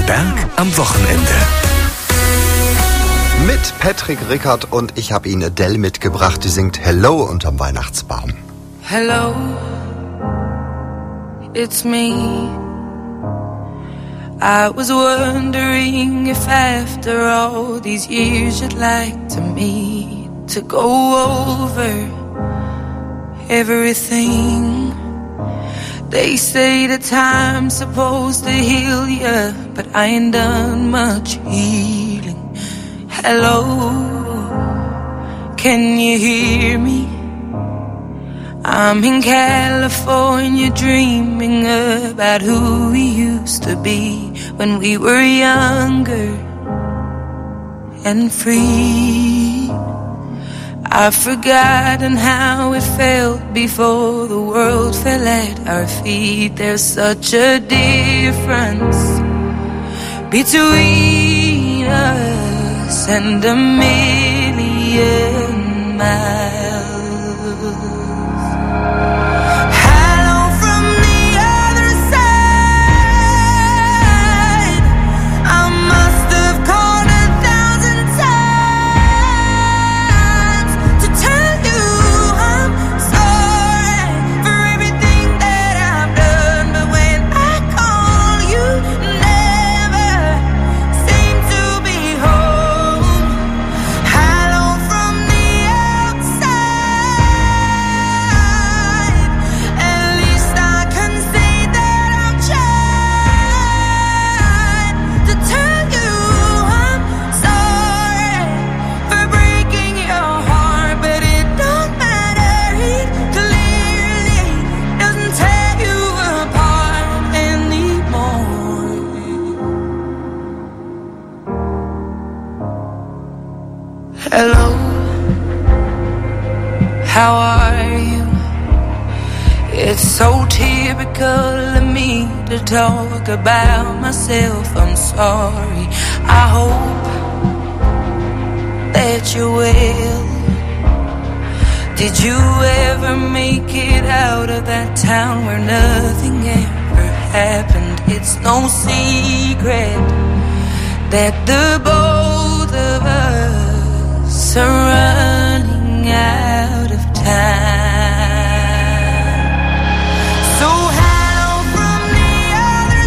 Berg am Wochenende. Mit Patrick Rickert und ich habe Ihnen Adele mitgebracht, die singt Hello unterm Weihnachtsbaum. Hello, it's me. I was wondering if after all these years you'd like to meet, to go over everything. They say the time's supposed to heal ya, but I ain't done much healing. Hello, can you hear me? I'm in California dreaming about who we used to be when we were younger and free. I've forgotten how it felt before the world fell at our feet. There's such a difference between us and a million miles. Hello, how are you? It's so typical of me to talk about myself. I'm sorry. I hope that you're well. Did you ever make it out of that town where nothing ever happened? It's no secret that the both of us are running out of time. So hello from the other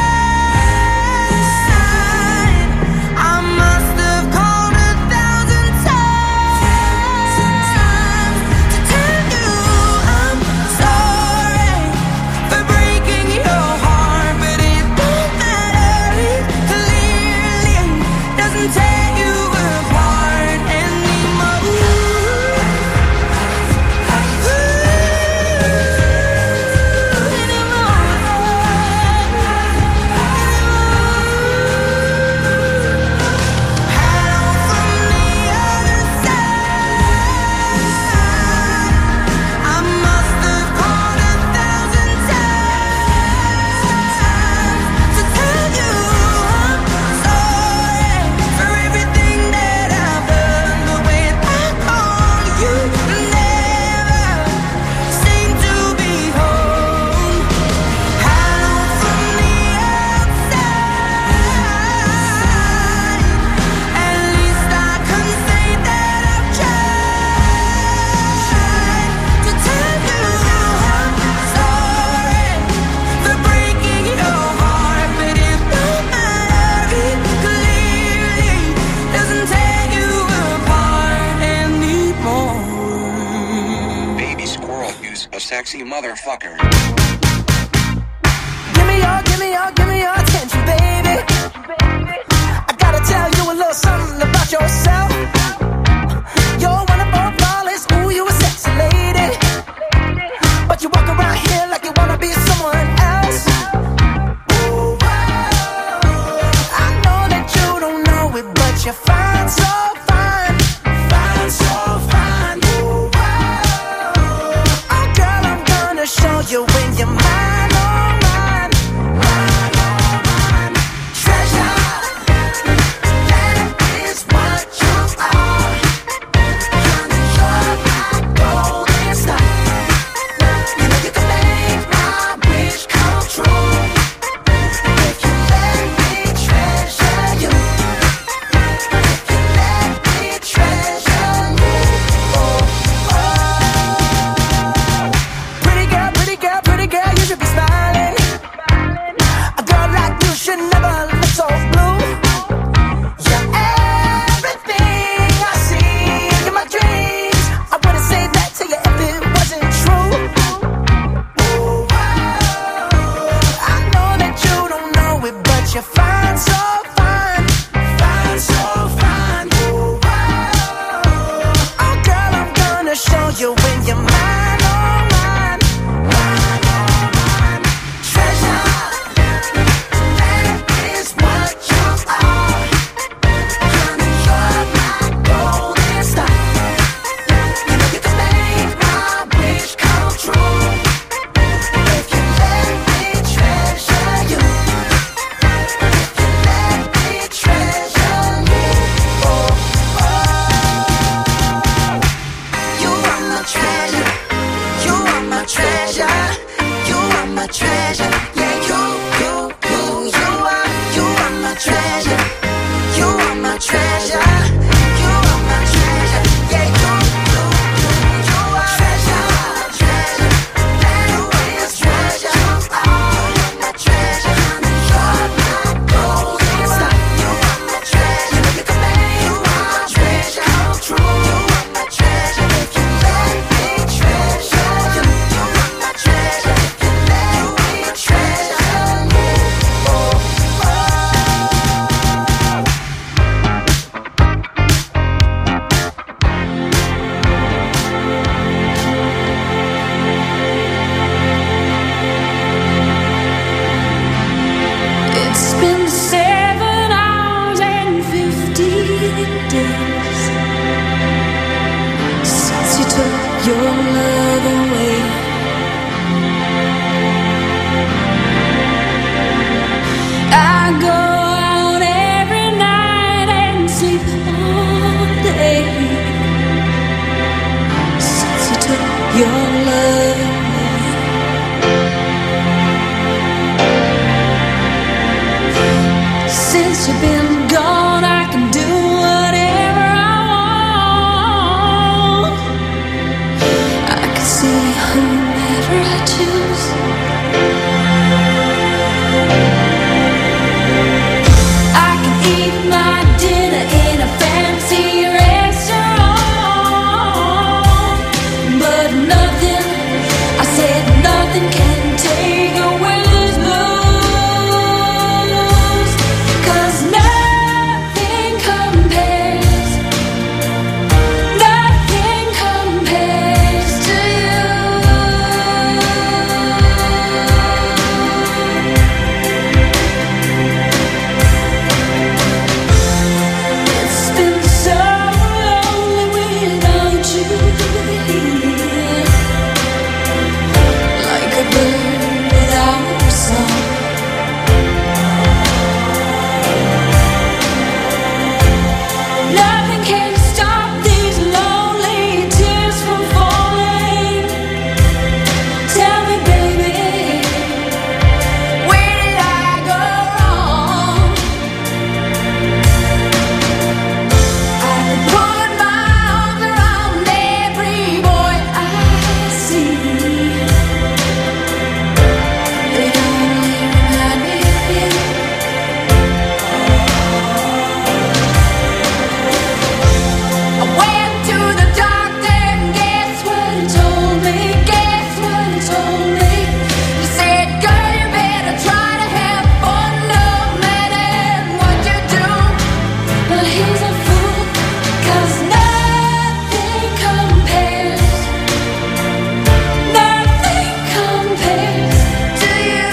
side. I must have called 1,000 times to tell you I'm sorry for breaking your heart, but it don't matter. It clearly doesn't tear you apart anymore. Sexy motherfucker. Give me your attention, baby. I gotta tell you a little something about yourself. You're one of our flawless, ooh, you a sexy lady. But you walk around here like you wanna be someone else. Ooh, I know that you don't know it, but you're fine, so fine. Fine, so fine. Ooh, show you when you're mine, oh mine, mine, oh since you've been gone, I can do whatever I want. I can see whomever I choose. I can eat my dinner in a fancy restaurant, but nothing, I said nothing can take away these blues, 'cause nothing compares to you. It's been so lonely without you here, like a bird without a song. Nothing can stop these lonely tears from falling. Tell me, baby, where did I go wrong? I could put my arms around every boy I see. They only remind me of you. I went to the doctor and guess what he told me? Guess what he told me? He said, girl, you better try to have fun no matter what you do. But he's a fool, 'cause nothing compares to you.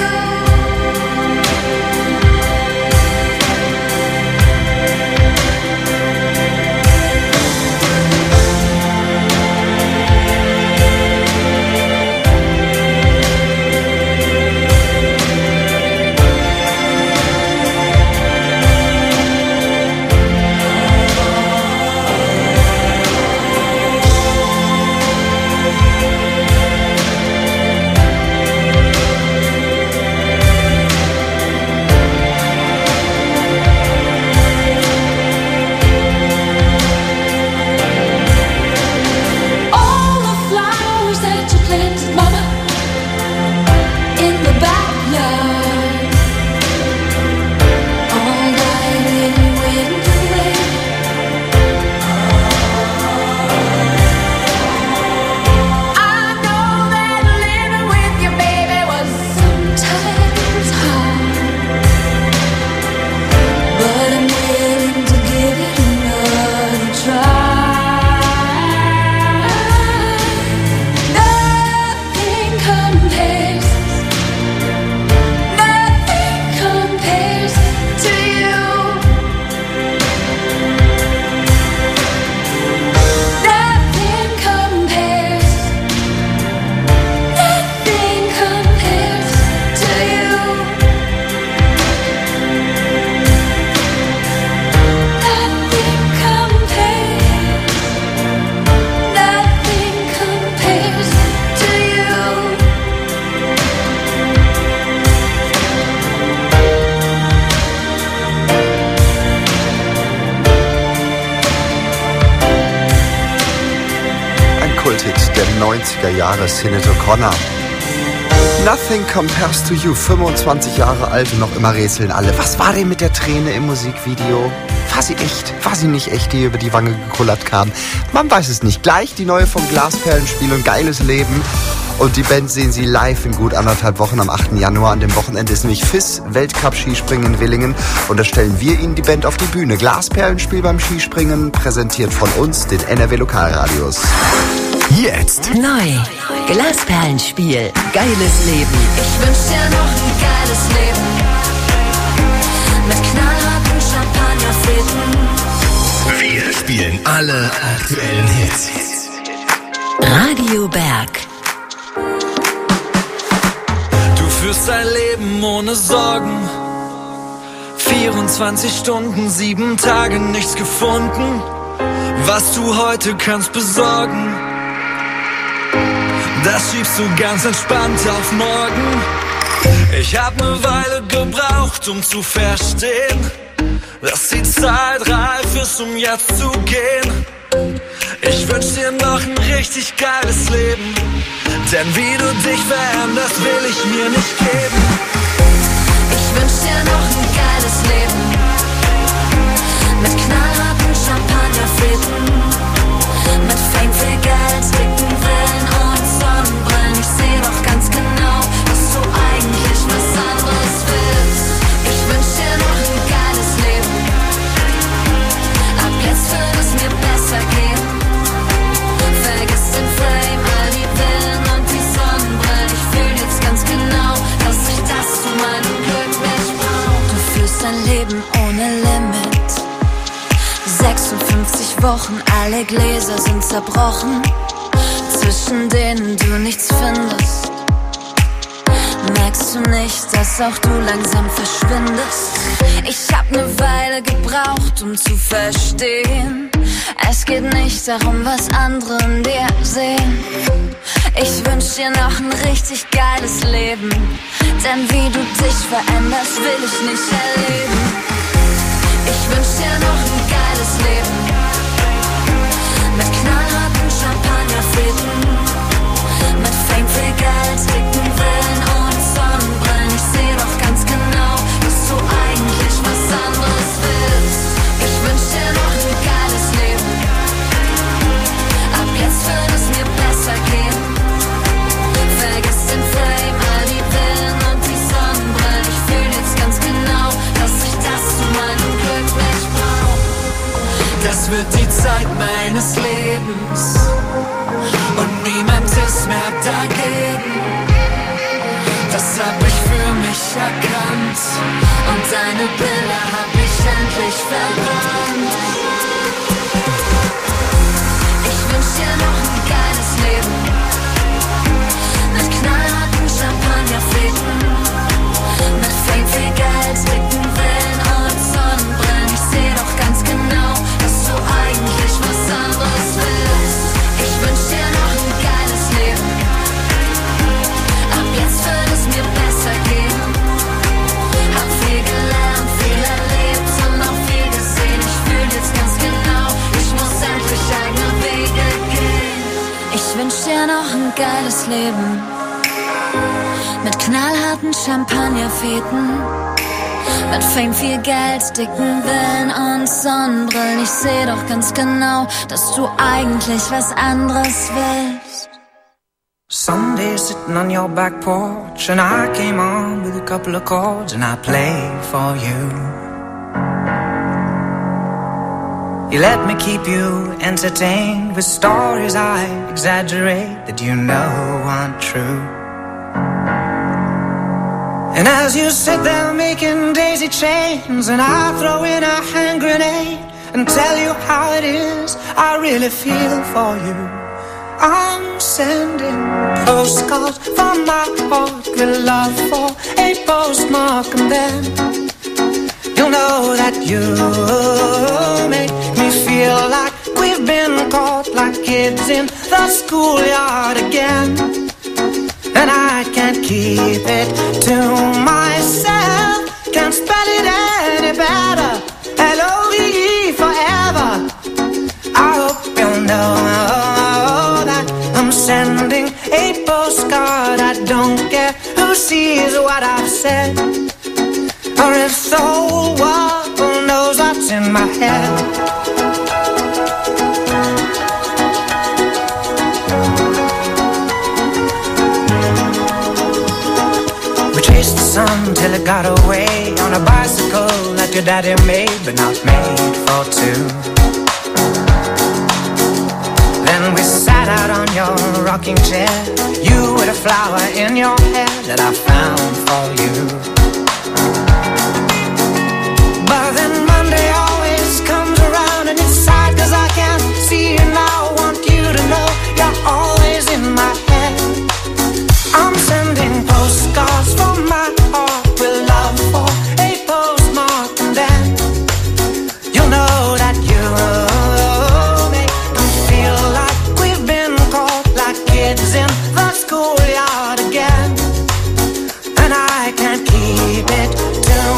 All the flowers that you planted, mama, in the backyard, all died in winter rain. I know that living with you, baby, was sometimes hard, but I'm willing to give it another try. Nothing compares to you. Nothing compares to you. Nothing compares to you. Ein Kulthit der 90er Jahre, Sinead O'Connor. Nothing Compares to You, 25 Jahre alt und noch immer rätseln alle. Was war denn mit der Träne im Musikvideo? War sie echt? War sie nicht echt, die über die Wange gekullert kam? Man weiß es nicht. Gleich die neue vom Glasperlenspiel und Geiles Leben. Und die Band sehen Sie live in gut 1,5 Wochen am 8. Januar. An dem Wochenende ist nämlich FIS Weltcup-Skispringen in Willingen. Und da stellen wir Ihnen die Band auf die Bühne. Glasperlenspiel beim Skispringen, präsentiert von uns, den NRW Lokalradios. Jetzt Neu. Glasperlenspiel. Geiles Leben. Ich wünsch dir noch ein geiles Leben mit knallharten Champagnerfäden. Wir spielen alle aktuellen Hits. Radio Berg. Du führst ein Leben ohne Sorgen. 24 Stunden, 7 Tage, nichts gefunden. Was du heute kannst besorgen, das schiebst du ganz entspannt auf morgen. Ich hab 'ne Weile gebraucht, um zu verstehen, dass die Zeit reif ist, um jetzt zu gehen. Ich wünsch dir noch ein richtig geiles Leben, denn wie du dich veränderst, will ich mir nicht geben. Ich wünsch dir noch ein geiles Leben, mit knallharten Champagnerfäden, mit Fame, viel Geld, dicken Villen und Sonnenbrillen. Ich seh doch ganz genau, dass du eigentlich was anderes willst. Ich wünsch dir noch ein geiles Leben, ab jetzt wird es mir besser gehen. Vergiss den Fame, all die Villen und die Sonnenbrillen. Ich fühl jetzt ganz genau, dass ich das zu meinem Glück nicht brauch. Du fühlst dein Leben ohne Limit, 56 Wochen, alle Gläser sind zerbrochen, zwischen denen du nichts findest. Merkst du nicht, dass auch du langsam verschwindest? Ich hab ne Weile gebraucht, um zu verstehen, es geht nicht darum, was andere in dir sehen. Ich wünsch dir noch ein richtig geiles Leben, denn wie du dich veränderst, will ich nicht erleben. Ich wünsch dir noch ein geiles Leben, mit knallharten Champagnerfäden, mit Fame, viel Geld, dicken Villen und Sonnenbrillen. Ich seh doch ganz genau, dass du eigentlich was anderes willst. Ich wünsch dir noch ein geiles Leben, ab jetzt wird es mir besser gehen. Vergiss den Fame, all die Villen und die Sonnenbrillen. Ich fühl jetzt ganz genau, dass ich das zu meinem Glück nicht brauch. Das wird die Zeit meines Lebens und niemand ist mehr dagegen. Das hab ich für mich erkannt und deine Bilder hab ich endlich verbannt. Ich wünsch dir noch ein geiles Leben, mit knallharten Champagnerfäden, mit Fame, viel Geld, dicken Villen und Sonnenbrillen. Ich seh doch ganz genau, dass du eigentlich was anderes willst. Ich wünsch dir noch ein geiles Leben, ab jetzt wird es mir besser gehen. Hab viel gelernt, viel erlebt und auch viel gesehen. Ich fühl jetzt ganz genau, ich muss endlich eigene Wege gehen. Ich wünsch dir noch ein geiles Leben, mit knallharten Champagnerfäden, mit Fame, viel Geld, dicken Villen und Sonnenbrillen. Ich seh doch ganz genau, dass du eigentlich was anderes willst. Someday sitting on your back porch and I came on with a couple of chords and I played for you. You let me keep you entertained with stories I exaggerate that you know aren't true. And as you sit there making daisy chains and I throw in a hand grenade and tell you how it is, I really feel for you. I'm sending postcards from my heart with love for a postmark, and then you'll know that you make me feel like we've been caught like kids in the schoolyard again. And I can't keep it to myself, can't spell it any better, L-O-V-E forever. I hope you'll know that I'm sending a postcard. I don't care who sees what I've said, or if the whole world knows what's in my head. We chased the sun till it got away on a bicycle that your daddy made, but not made for two. Then we sat out on your rocking chair, you with a flower in your hair that I found for you. But then Monday always comes around and it's sad 'cause I can't see you now. I want you to know you're always in my head. I'm sending postcards from my heart with love for a postmark, and then you'll know that you make me feel like we've been caught like kids in the schoolyard again. And I can't keep it to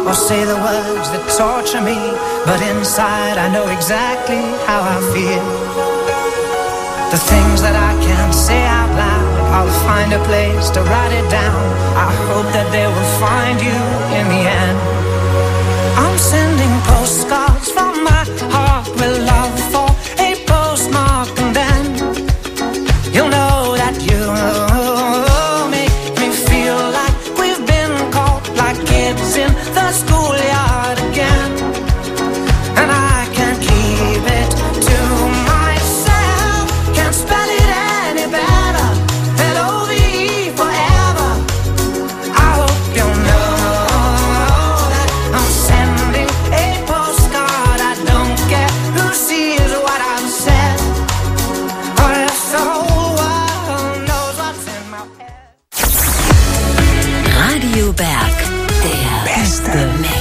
or say the words that torture me, but inside I know exactly how I feel. The things that I can't say out loud, I'll find a place to write it down. I hope that they will find you in the end. I'm sending postcards from my heart with love for a postmark, and then you'll know that you make me feel like we've been caught like kids in the schoolyard again. And I can't keep it to myself, can't spell it any better. L-O-V-E forever. I hope you know that I'm sending a postcard. I don't care who sees what I've said, or if the whole world knows what's in my head. Radio Berg, der beste Mix.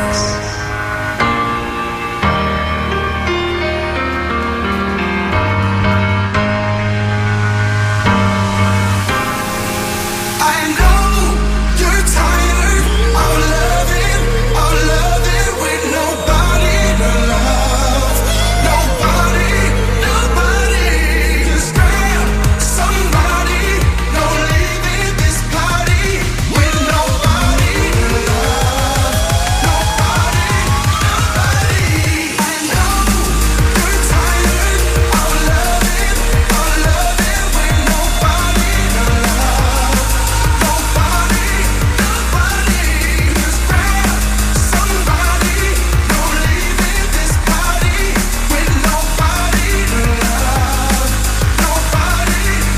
I know you're tired of loving with nobody to love. Nobody, just grab somebody. No leaving this party with nobody to love. Nobody. I know you're tired of loving with nobody to love. Nobody, just grab somebody. No leaving this party with nobody to love. Nobody.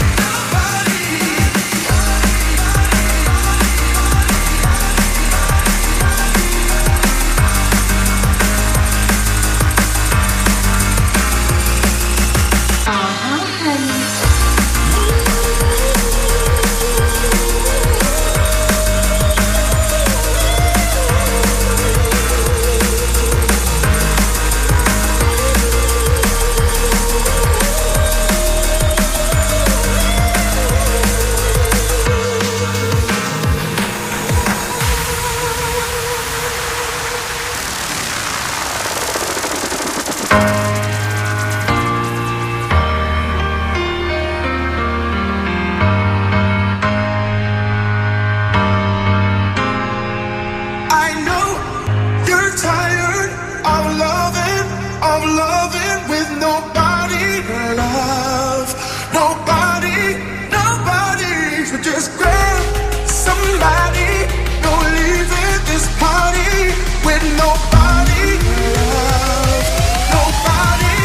I know you're tired of loving with nobody to love. Nobody, so just grab somebody. No leaving this party with nobody to love. Nobody.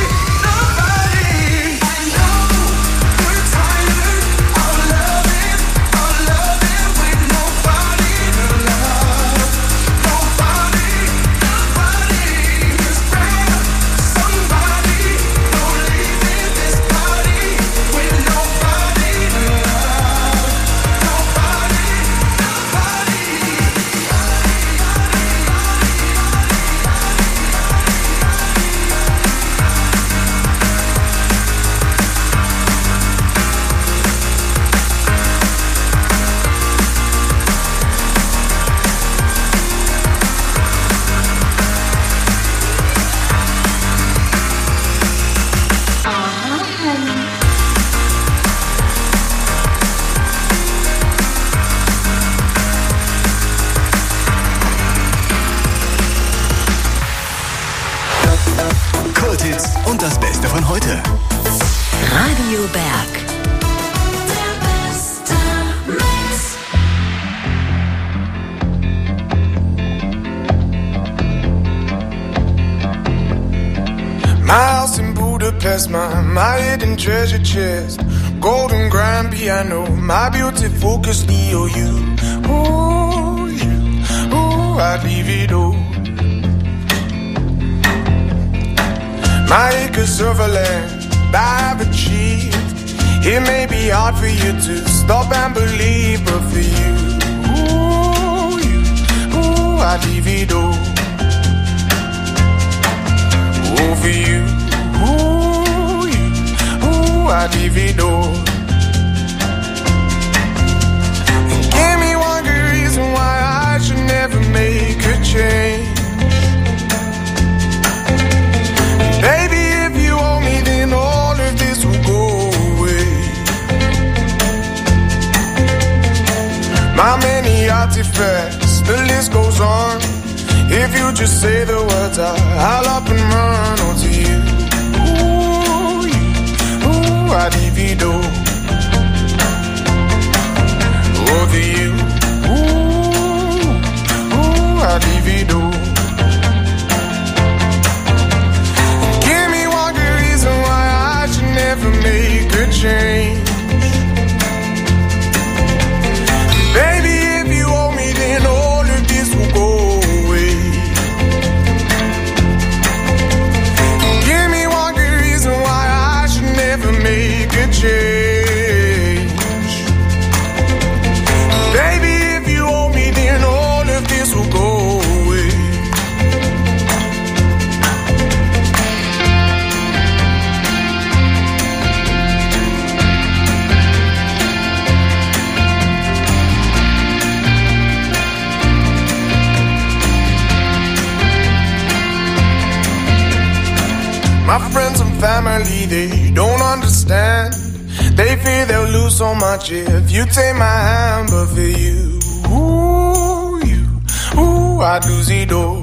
I know you're tired of loving with nobody to love. Nobody, just grab somebody. No leaving this party with nobody to love. Nobody. Kulthits und das Beste von heute. Radio Berg. Der beste Mix. My house in Budapest, my hidden treasure chest, golden grand piano, my beauty focus EOU. Ooh, I'd leave it all. My acres of land I've achieved. It may be hard for you to stop and believe, but for you, I'd leave it all. Oh, for you, I'd leave it all. And give me one good reason why I should never make a change. fast, the list goes on. If you just say the words, I'll up and run. Oh, to you, ooh, I'd divido. Oh, to you, ooh, I'd divido. Give me one good reason why I should never make a change. Baby, if you owe me, then all of this will go away. Give me one good reason why I should never make a change. Baby, if you owe me, then all of this will go away. My friends and family, they don't understand. They fear they'll lose so much if you take my hand. But for you, I'd lose it all.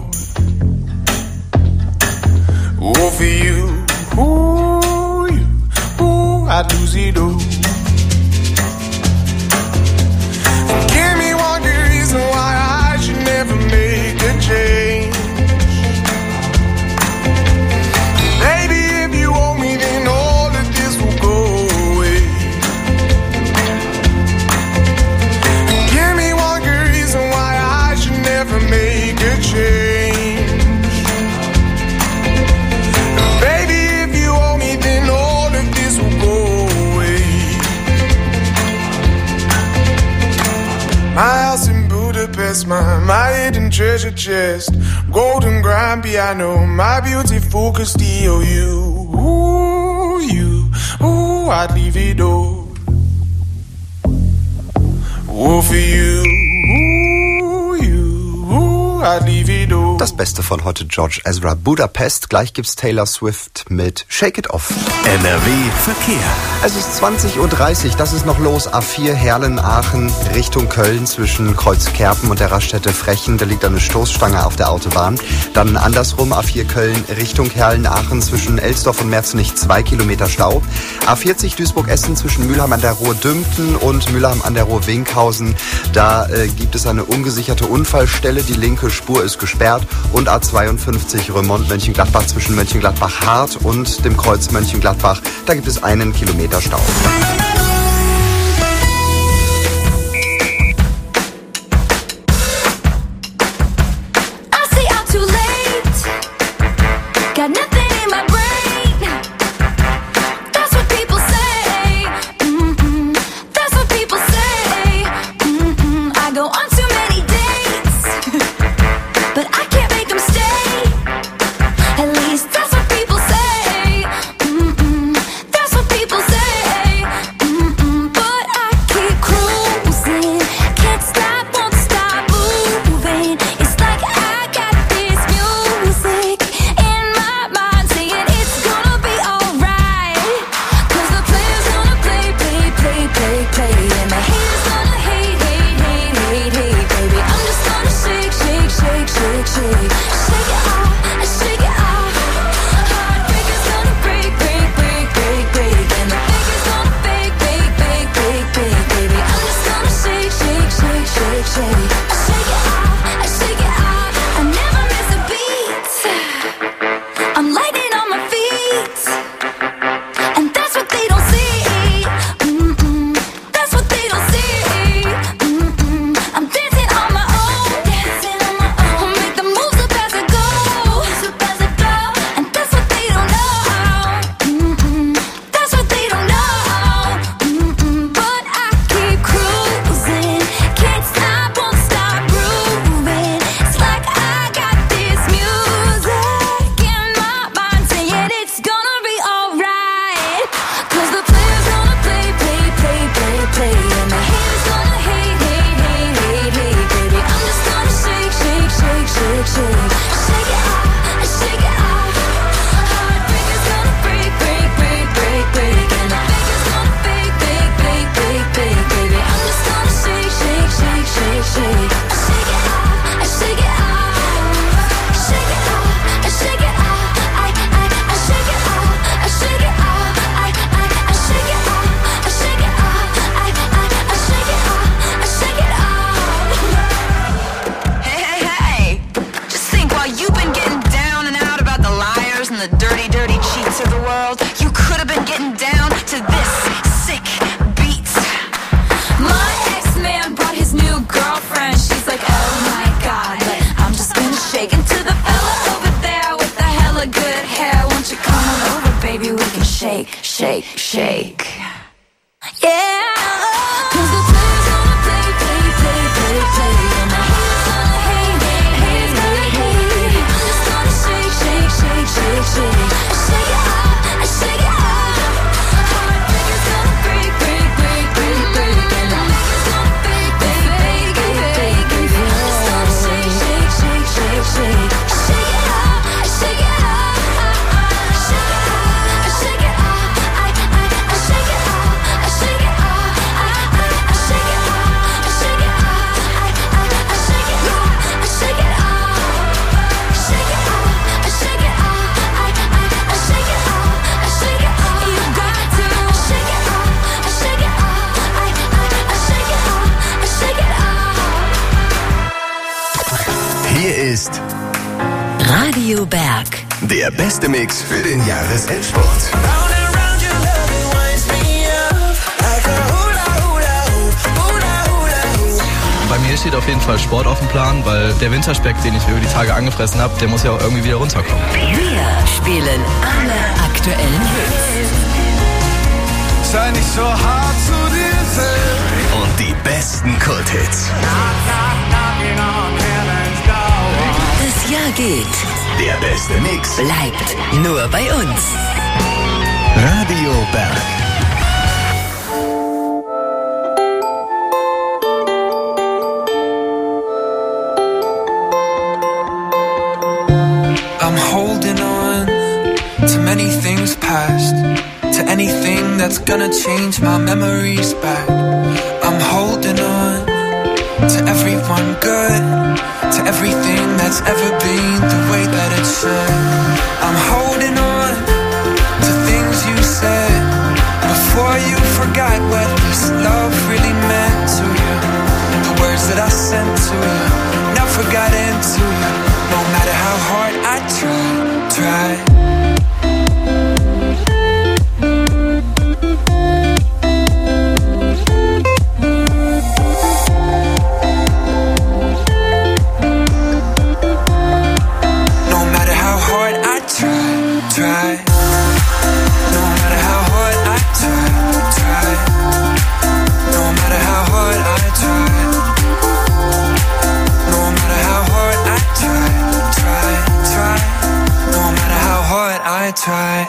Oh, for you, I'd lose it all. Give me one good reason why I should never make a change. Baby, if you owe me, then all of this will go away. Give me one good reason why I should never make a change. Baby, if you owe me, then all of this will go away. My house in Budapest, my hidden treasure chest, golden grand piano, my beautiful Castillo. You, I'd leave it all. Oh, for you, I'd leave it all. Das Beste von heute, George Ezra, Budapest. Gleich gibt's Taylor Swift mit Shake It Off. NRW Verkehr. Es ist 20:30 Uhr, das ist noch los. A4 Herlen-Aachen Richtung Köln zwischen Kreuzkerpen und der Raststätte Frechen. Da liegt eine Stoßstange auf der Autobahn. Dann andersrum A4 Köln Richtung Herlen-Aachen zwischen Elsdorf und Merzenich 2 Kilometer Stau. A40 Duisburg-Essen zwischen Mülheim an der Ruhr-Dümpen und Mülheim an der Ruhr-Winkhausen. Da gibt es eine ungesicherte Unfallstelle. Die linke Spur ist gesperrt. Und A52 Remont-Mönchengladbach zwischen Mönchengladbach-Hart und dem Kreuz Mönchengladbach. Da gibt es 1 Kilometer Stau. At least that's what people say. That's what people say. shake, shake. Yeah, 'cause the players gonna play, play, play, play, play. And the haters gonna hate, hate, hate, hate, hate. I'm just gonna shake, shake, shake, shake, shake. Shake it up, I shake it up. Heartbreakers gonna break, break, break, break, break. And the haters gonna fake, fake, fake, fake, fake. I'm just gonna shake, shake, shake, shake, shake. Shake it up, I shake it up. Shake it up, I shake it up. I shake it up, I shake it up. I shake it up, I shake it up. I shake it up, I shake it up. Shake it up, I shake it up. I shake it up, I shake it up. You got to shake it up, I shake it up. I shake it up, I shake it up. Hier ist Radio Berg. der beste Mix für den Jahresendsport. Bei mir steht auf jeden Fall Sport auf dem Plan, weil der Winterspeck, den ich über die Tage angefressen habe, der muss ja auch irgendwie wieder runterkommen. Wir spielen alle aktuellen Hits. Sei nicht so hart zu dir selbst. Und die besten Kulthits. Das Jahr geht. Der beste Mix Bleibt nur bei uns. Radio Berg. I'm holding on to many things past, to anything that's gonna change my memories back. I'm holding on to everyone good, to everything that's ever been the way that it should. I'm holding on to things you said before you forgot what this love really meant to you. The words that I sent to you never got into you. No matter how hard I try. No matter how hard I try. No matter how hard I try. No matter how hard I try. No matter how hard I try. No matter how hard I try.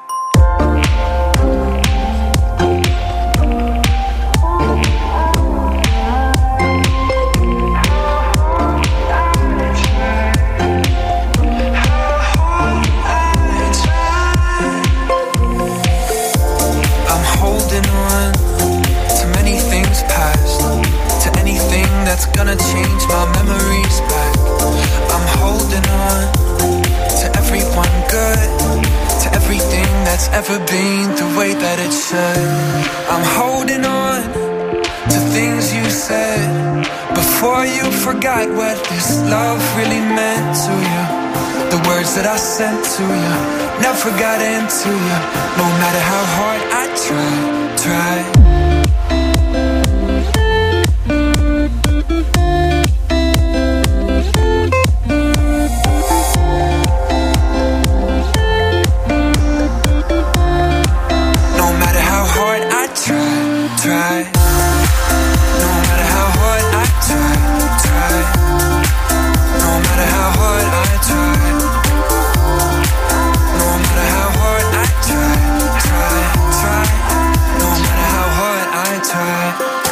I'm holding on to many things past, to anything that's gonna change my memories back. I'm holding on to everyone good, to everything that's ever been the way that it should. I'm holding on to things you said before you forgot what this love really meant to you. The words that I sent to you never got into you. No matter how hard I try. No matter how hard I try. No matter how hard I try. No matter how hard I try. No matter how hard I try. No matter how hard I try.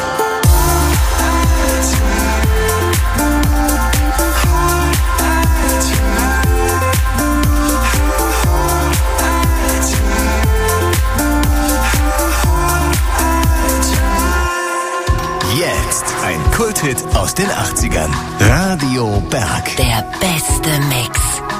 Jetzt ein Kulthit aus den 80ern. Radio Berg. Der beste Mix.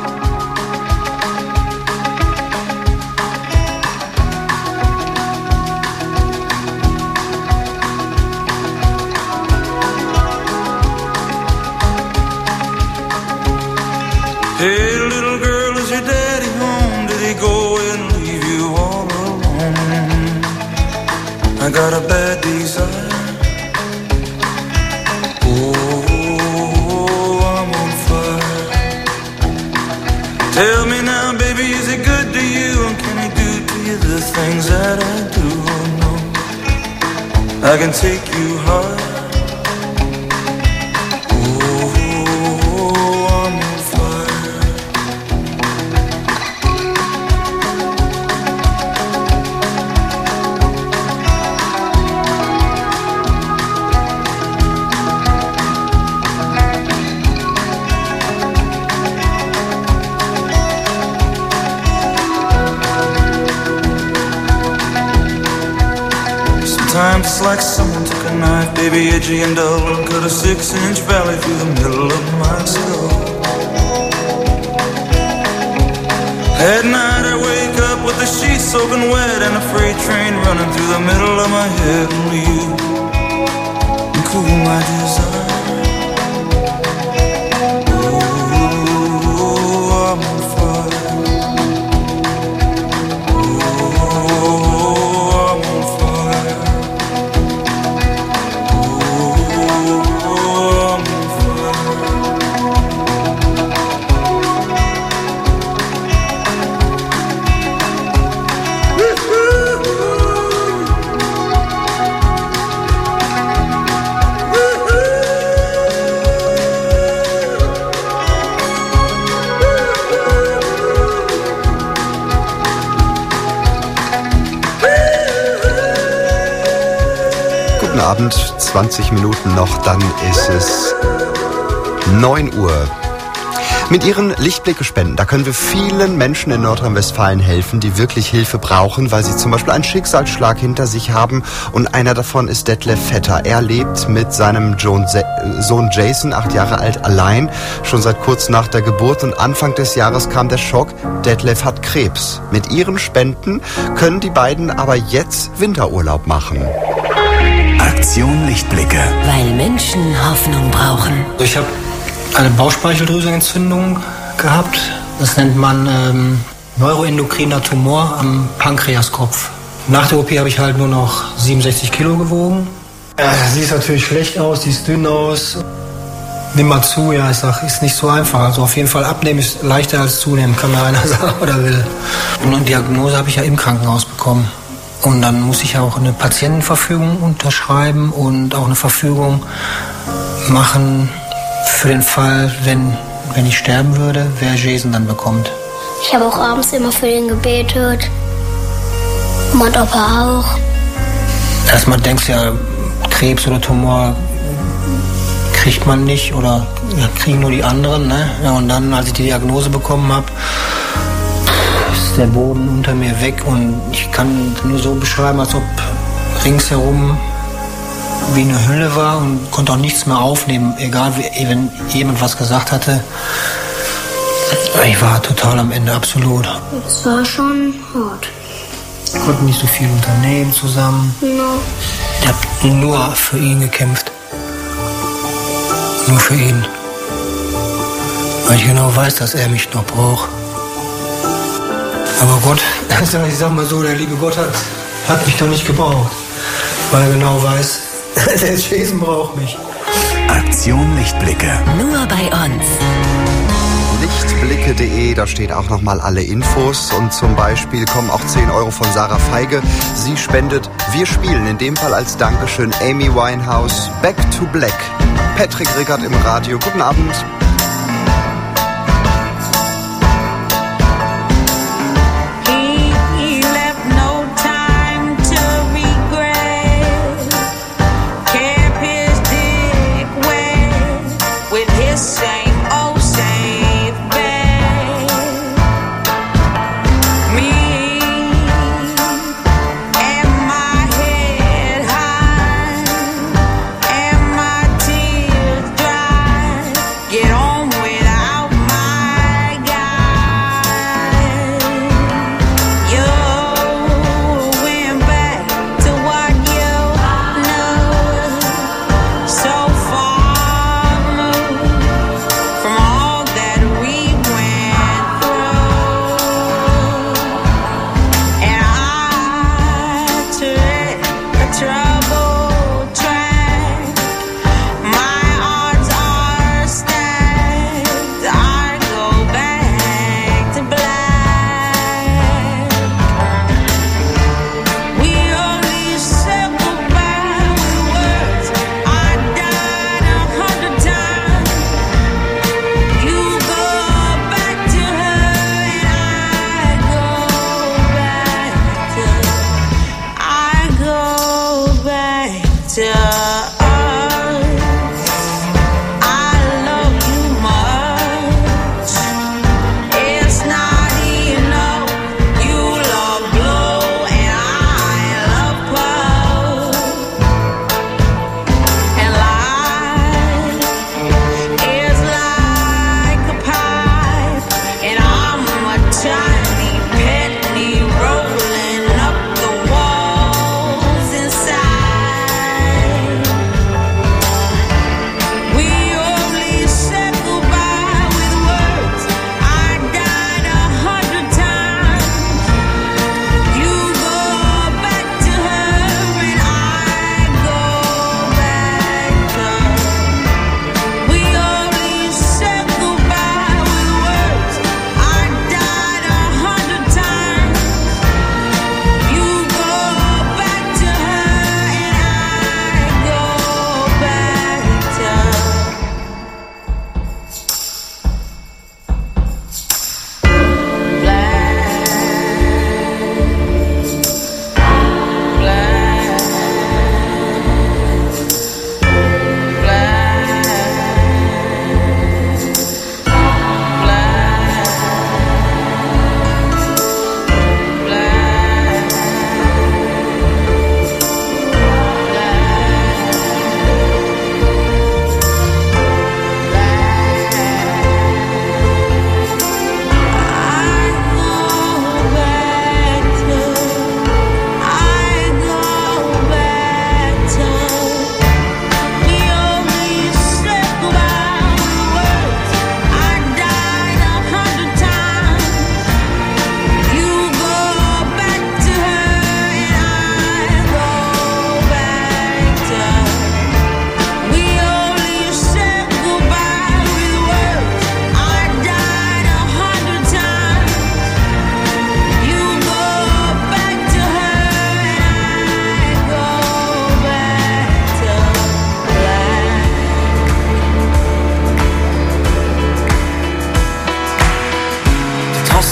Hey little girl, is your daddy home? Did he go and leave you all alone? I got a bad desire. Oh, I'm on fire. Tell me now, baby, is it good to you? And can he do to you the things that I do know. I can take you high. Sometimes it's like someone took a knife, baby, edgy and dull, and cut a 6-inch valley through the middle of my skull. At night I wake up with the sheets soaking wet and a freight train running through the middle of my head. Only you can cool my desire. Abend, 20 Minuten noch, dann ist es 9 Uhr. Mit Ihren Lichtblicke-Spenden, da können wir vielen Menschen in Nordrhein-Westfalen helfen, die wirklich Hilfe brauchen, weil sie zum Beispiel einen Schicksalsschlag hinter sich haben. Und einer davon ist Detlef Vetter. Er lebt mit seinem Sohn Jason, 8 Jahre alt, allein, schon seit kurz nach der Geburt. Und Anfang des Jahres kam der Schock, Detlef hat Krebs. Mit ihren Spenden können die beiden aber jetzt Winterurlaub machen. Aktion Lichtblicke. Weil Menschen Hoffnung brauchen. Ich habe eine Bauchspeicheldrüsenentzündung gehabt. Das nennt man neuroendokriner Tumor am Pankreaskopf. Nach der OP habe ich halt nur noch 67 Kilo gewogen. Ja, sieht natürlich schlecht aus, sieht dünn aus. Nimm mal zu, ja, ich sag, ist nicht so einfach. Also auf jeden Fall abnehmen ist leichter als zunehmen, kann mir einer sagen oder will. Und eine Diagnose habe ich ja im Krankenhaus bekommen. Und dann muss ich auch eine Patientenverfügung unterschreiben und auch eine Verfügung machen für den Fall, wenn ich sterben würde, wer Jason dann bekommt. Ich habe auch abends immer für ihn gebetet. Und Opa auch. Erstmal denkst du ja, Krebs oder Tumor kriegt man nicht oder kriegen nur die anderen, ne? Ja, und dann, als ich die Diagnose bekommen habe, ist der Boden unter mir weg und ich kann nur so beschreiben, als ob ringsherum wie eine Hölle war und konnte auch nichts mehr aufnehmen, egal wenn jemand was gesagt hatte. Ich war total am Ende, absolut. Es war schon hart. Wir konnten nicht so viel unternehmen zusammen. No. Ich habe nur für ihn gekämpft. Nur für ihn. Weil ich genau weiß, dass er mich noch braucht. Aber Gott, ich sag mal so, der liebe Gott hat mich doch nicht gebraucht. Weil er genau weiß, der Jason braucht mich. Aktion Lichtblicke. Nur bei uns. Lichtblicke.de, da steht auch nochmal alle Infos und zum Beispiel kommen auch 10 Euro von Sarah Feige. Sie spendet Wir spielen, in dem Fall als Dankeschön Amy Winehouse, Back to Black. Patrick Rickert im Radio, guten Abend. Get on.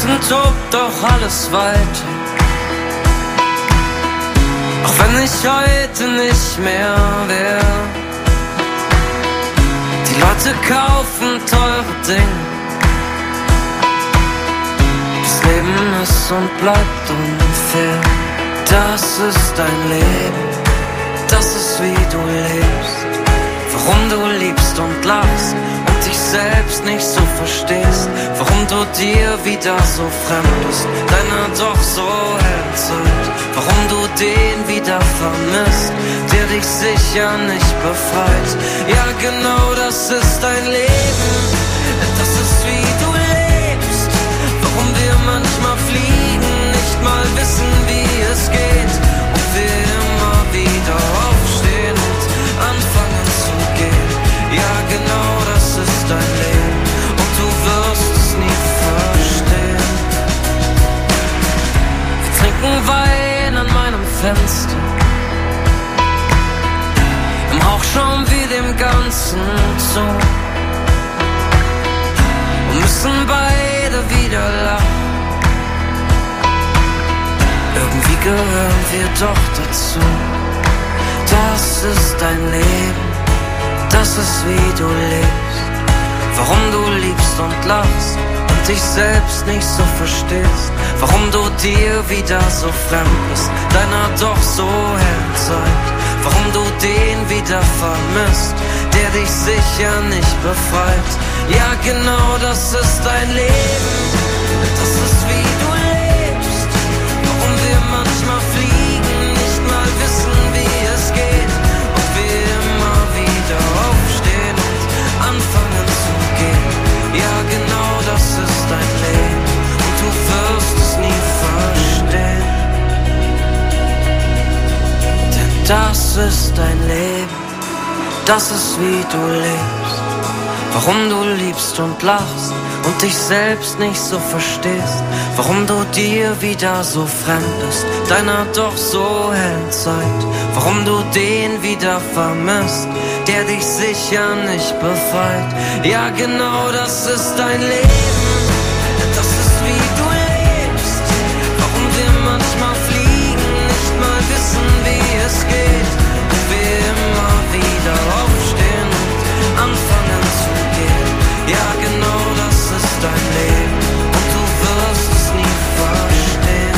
Draußen tobt doch alles weiter. Auch wenn ich heute nicht mehr wär. Die Leute kaufen teure Dinge. Das Leben ist und bleibt unfair. Das ist dein Leben, das ist wie du lebst. Warum du liebst und lachst und dich selbst nicht so verstehst. Warum du dir wieder so fremd bist, deiner doch so hellen Zeit. Warum du den wieder vermisst, der dich sicher nicht befreit. Ja genau, das ist dein Leben, das ist wie du lebst. Warum wir manchmal fliegen, nicht mal wissen wie es geht. Und wir immer wieder aufstehen und anfangen zu gehen. Ja genau, das ist dein Leben und du wirst es nie verstehen. Wir trinken Wein an meinem Fenster. Im Rauch schauen wir dem Ganzen zu und müssen beide wieder lachen. Irgendwie gehören wir doch dazu. Das ist dein Leben, das ist wie du lebst. Warum du liebst und lachst und dich selbst nicht so verstehst. Warum du dir wieder so fremd bist, deiner doch so hellen Zeit. Warum du den wieder vermisst, der dich sicher nicht befreit. Ja genau, das ist dein Leben, das ist wie du lebst. Warum wir manchmal fliegen, nicht mal wissen wie es geht. Und wir immer wieder aufstehen und anfangen zu gehen. Ja genau, das ist dein Leben und du wirst es nie verstehen. Denn das ist dein Leben, das ist wie du lebst. Warum du liebst und lachst und dich selbst nicht so verstehst. Warum du dir wieder so fremd bist, deiner doch so hellen Zeit. Warum du den wieder vermisst, der dich sicher nicht befreit. Ja genau, das ist dein Leben, das ist wie du lebst. Warum wir manchmal fliegen, nicht mal wissen wie es geht. Und wir immer wieder aufstehen und anfangen zu gehen. Ja genau, das ist dein Leben und du wirst es nie verstehen.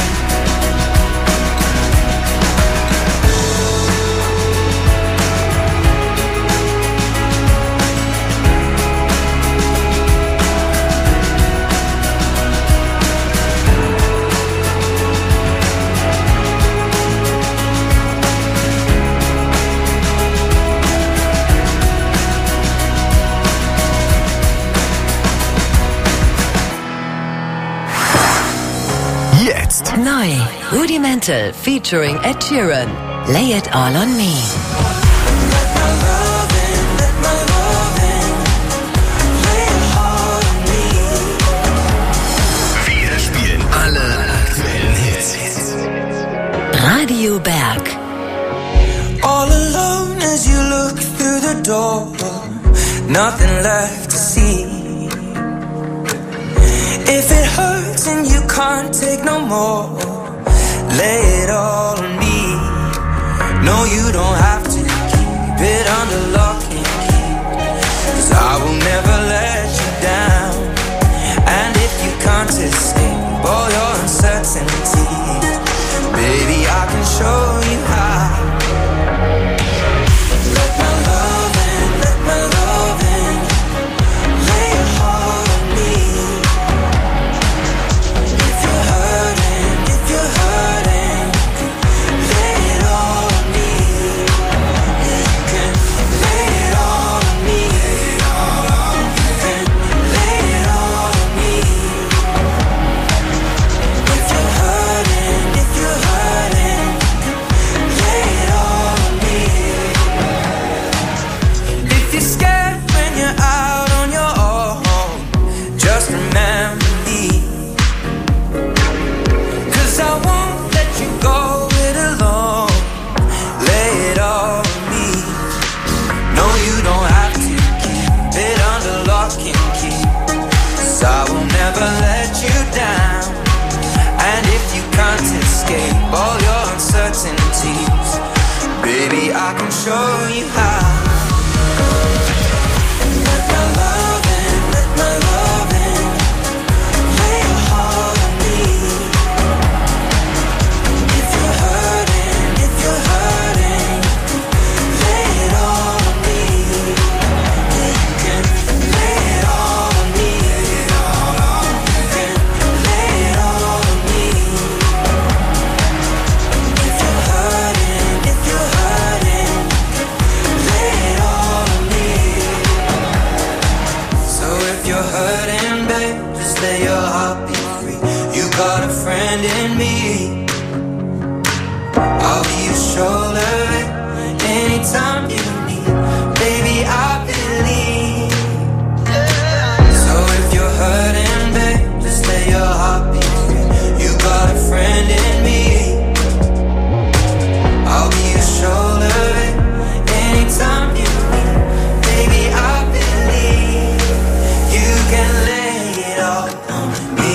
Jetzt neu. Rudimental featuring Ed Sheeran. Lay It All on Me. Wir spielen alle aktuellen Hits. Radio Berg. All alone as you look through the door, nothing left to see. If it hurts and you can't take no more, lay it all on me. No, you don't have to keep it under lock and key, 'cause I will never let you down. And if you can't escape all your uncertainties, baby, I can show you how. Let my love in, let my love in. Lay your heart on me. If you're hurting, lay it all on me. You can lay it all on me. You can lay it all on me. If you're hurting, lay it all on me. If you're scared when you're out on your own, just remember me. 'Cause I won't let you go it alone. Lay it all on me. No, you don't have to keep it under lock and key, 'cause I will never let you down. words and tears. Baby, I can show you how. Let my love in, let my love in. Lay your heart on me. If you're hurting, lay it all on me. You can lay it all on me. You can lay it all on me. If you're hurting, lay it all on me. So if you're hurting, babe, just let your heart be free. You got a friend in me. I'll be your shoulder anytime you need. Baby, I believe. So if you're hurting, babe, just let your heart be free. You got a friend in me. I'll be your shoulder anytime you need. Baby, I believe you can lay it all on me.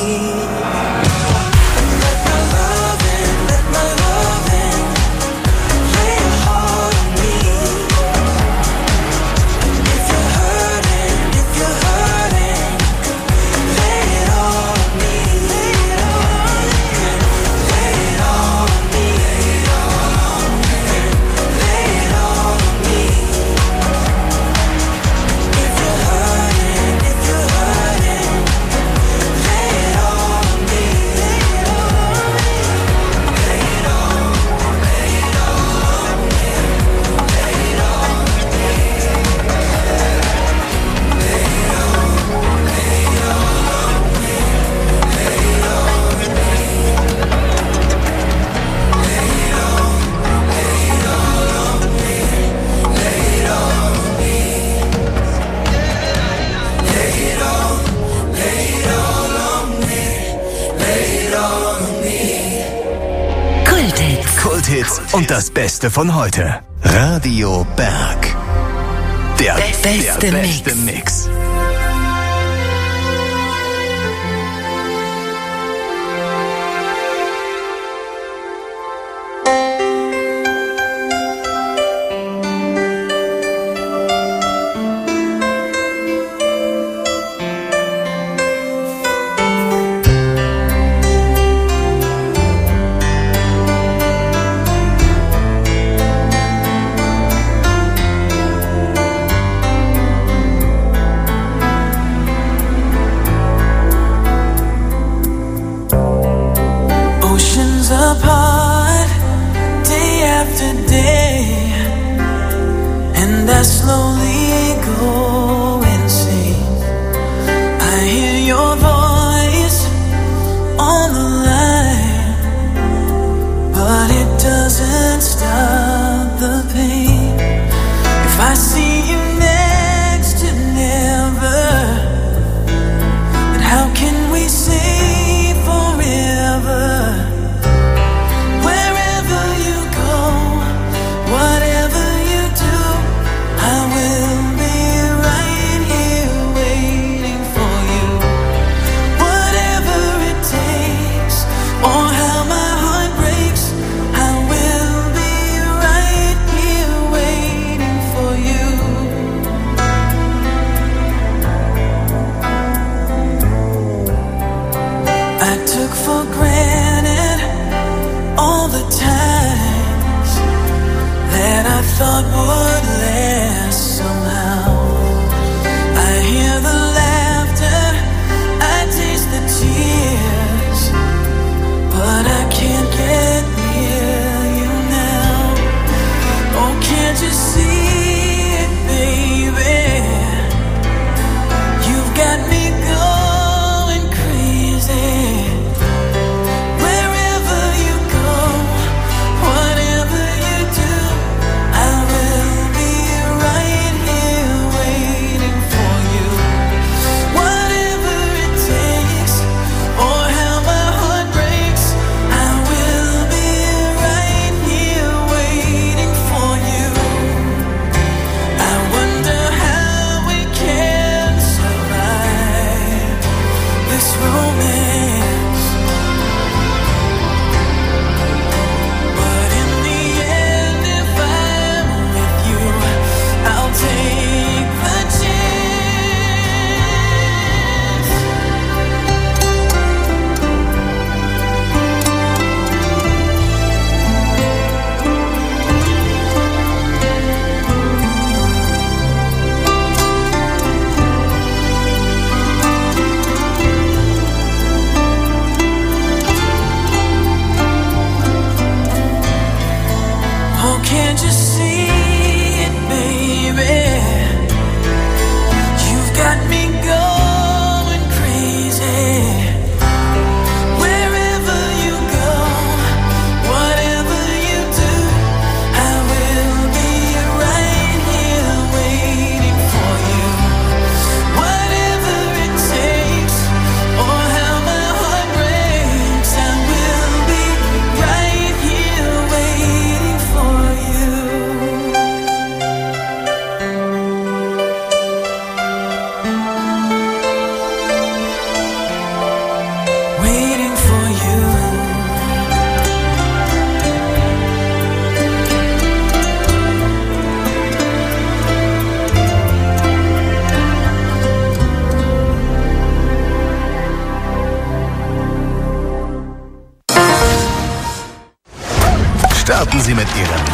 Let my love in, let my love in. Lay your heart on me. If you're hurting, lay it all on me. Lay it all on me. Lay it all on me. Lay it all on me. If you're hurting, lay it all on me. Lay it Kulthits und das Beste von heute. Radio Berg. Der beste Mix. Oceans apart, day after day, and I slowly go insane. I hear your voice on the line, but it doesn't stop the pain. If I see you next to never, then how can we say forever? Wherever you go, whatever you do, I will be right here waiting for you. Whatever it takes, or how my heart breaks, I will be right here waiting for you. I took for granted all the times that I thought would last somehow. I hear the laughter, I taste the tears, but I can't get near you now. Oh, can't you see it, baby? You've got me going crazy. Wherever you go, whatever you do, I will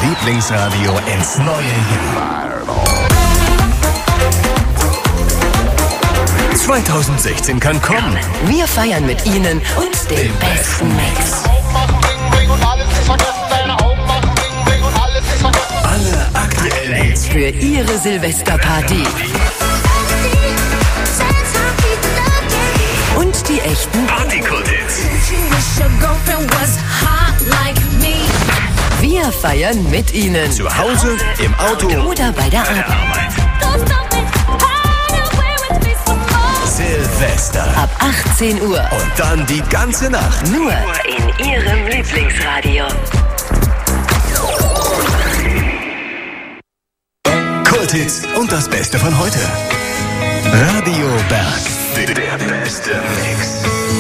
Lieblingsradio ins neue Jahr. 2016 kann kommen. Wir feiern mit Ihnen und dem besten Mix. Alle aktuellen Hits für Ihre Silvesterparty. Und die echten Party-Hits. Wir feiern mit Ihnen. Zu Hause, im Auto oder bei der Arbeit. Silvester. Ab 18 Uhr. Und dann die ganze Nacht. Nur in Ihrem Lieblingsradio. Kulthits und das Beste von heute. Radio Berg. Der beste Mix.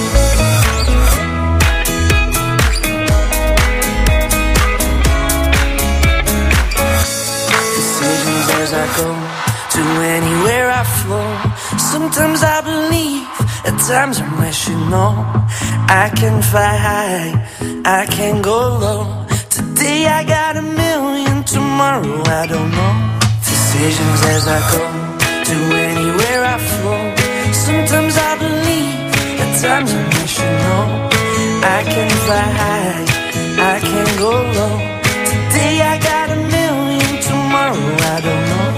Decisions as I go to anywhere I flow. Sometimes I believe, at times I'm rational. I can fly high, I can go low. Today I got a million, tomorrow I don't know. Decisions as I go to anywhere I flow. Sometimes I believe, at times I'm rational. I can fly high, I can go low. Today I got a million, tomorrow I don't know.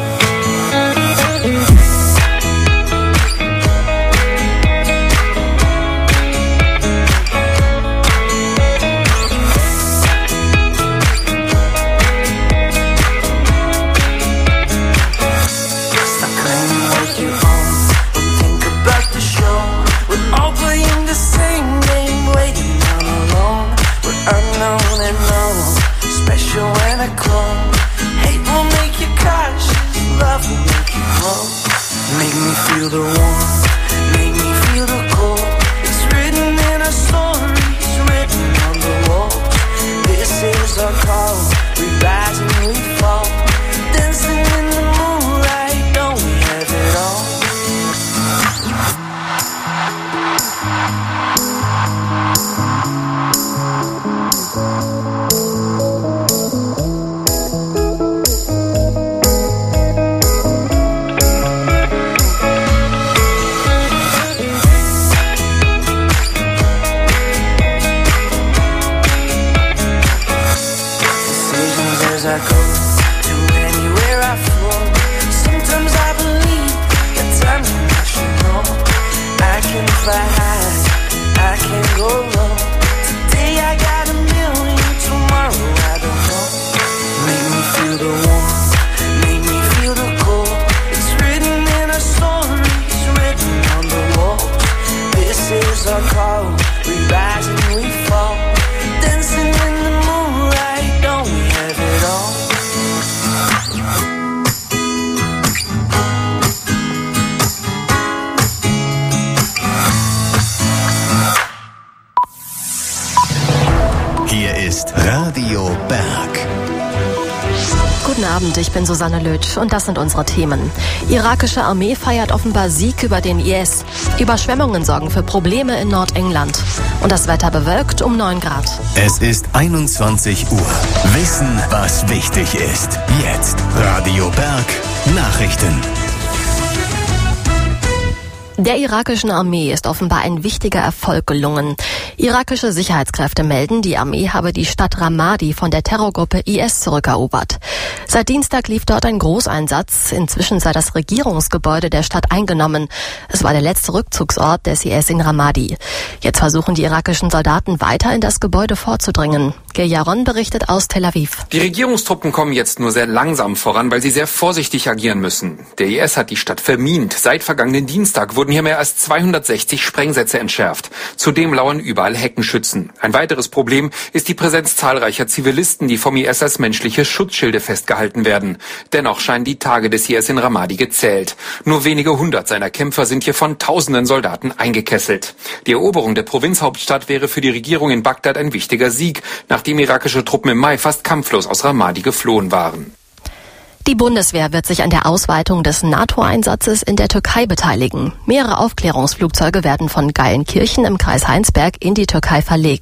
When I call, hate will make you cautious, love will make you grow. Make me feel the warmth, make me feel the cold. It's written in our stories, written on the walls. This is our call, we rise and we fall. Dancing in the moonlight, don't we have it all? I go to anywhere I flow. Sometimes I believe, at times I'm rational. I can fly high, I can go low. Today I got a million, tomorrow I don't know. Make me feel the warmth, make me feel the cold. It's written in our stories, written on the walls. This is our call, we rise and we fall. Dancing in the moonlight, don't we have it all? Hier ist Radio Berg. Guten Abend, ich bin Susanne Lötsch und das sind unsere Themen. Irakische Armee feiert offenbar Sieg über den IS. Überschwemmungen sorgen für Probleme in Nordengland. Und das Wetter bewölkt um 9 Grad. Es ist 21 Uhr. Wissen, was wichtig ist. Jetzt Radio Berg Nachrichten. Der irakischen Armee ist offenbar ein wichtiger Erfolg gelungen. Irakische Sicherheitskräfte melden, die Armee habe die Stadt Ramadi von der Terrorgruppe IS zurückerobert. Seit Dienstag lief dort ein Großeinsatz. Inzwischen sei das Regierungsgebäude der Stadt eingenommen. Es war der letzte Rückzugsort des IS in Ramadi. Jetzt versuchen die irakischen Soldaten weiter in das Gebäude vorzudringen. Gil Yaron berichtet aus Tel Aviv. Die Regierungstruppen kommen jetzt nur sehr langsam voran, weil sie sehr vorsichtig agieren müssen. Der IS hat die Stadt vermint. Seit vergangenen Dienstag wurden hier mehr als 260 Sprengsätze entschärft. Zudem lauern überall Heckenschützen. Ein weiteres Problem ist die Präsenz zahlreicher Zivilisten, die vom IS als menschliche Schutzschilde festgehalten werden. Dennoch scheinen die Tage des IS in Ramadi gezählt. Nur wenige hundert seiner Kämpfer sind hier von tausenden Soldaten eingekesselt. Die Eroberung der Provinzhauptstadt wäre für die Regierung in Bagdad ein wichtiger Sieg, nachdem irakische Truppen im Mai fast kampflos aus Ramadi geflohen waren. Die Bundeswehr wird sich an der Ausweitung des NATO-Einsatzes in der Türkei beteiligen. Mehrere Aufklärungsflugzeuge werden von Geilenkirchen im Kreis Heinsberg in die Türkei verlegt.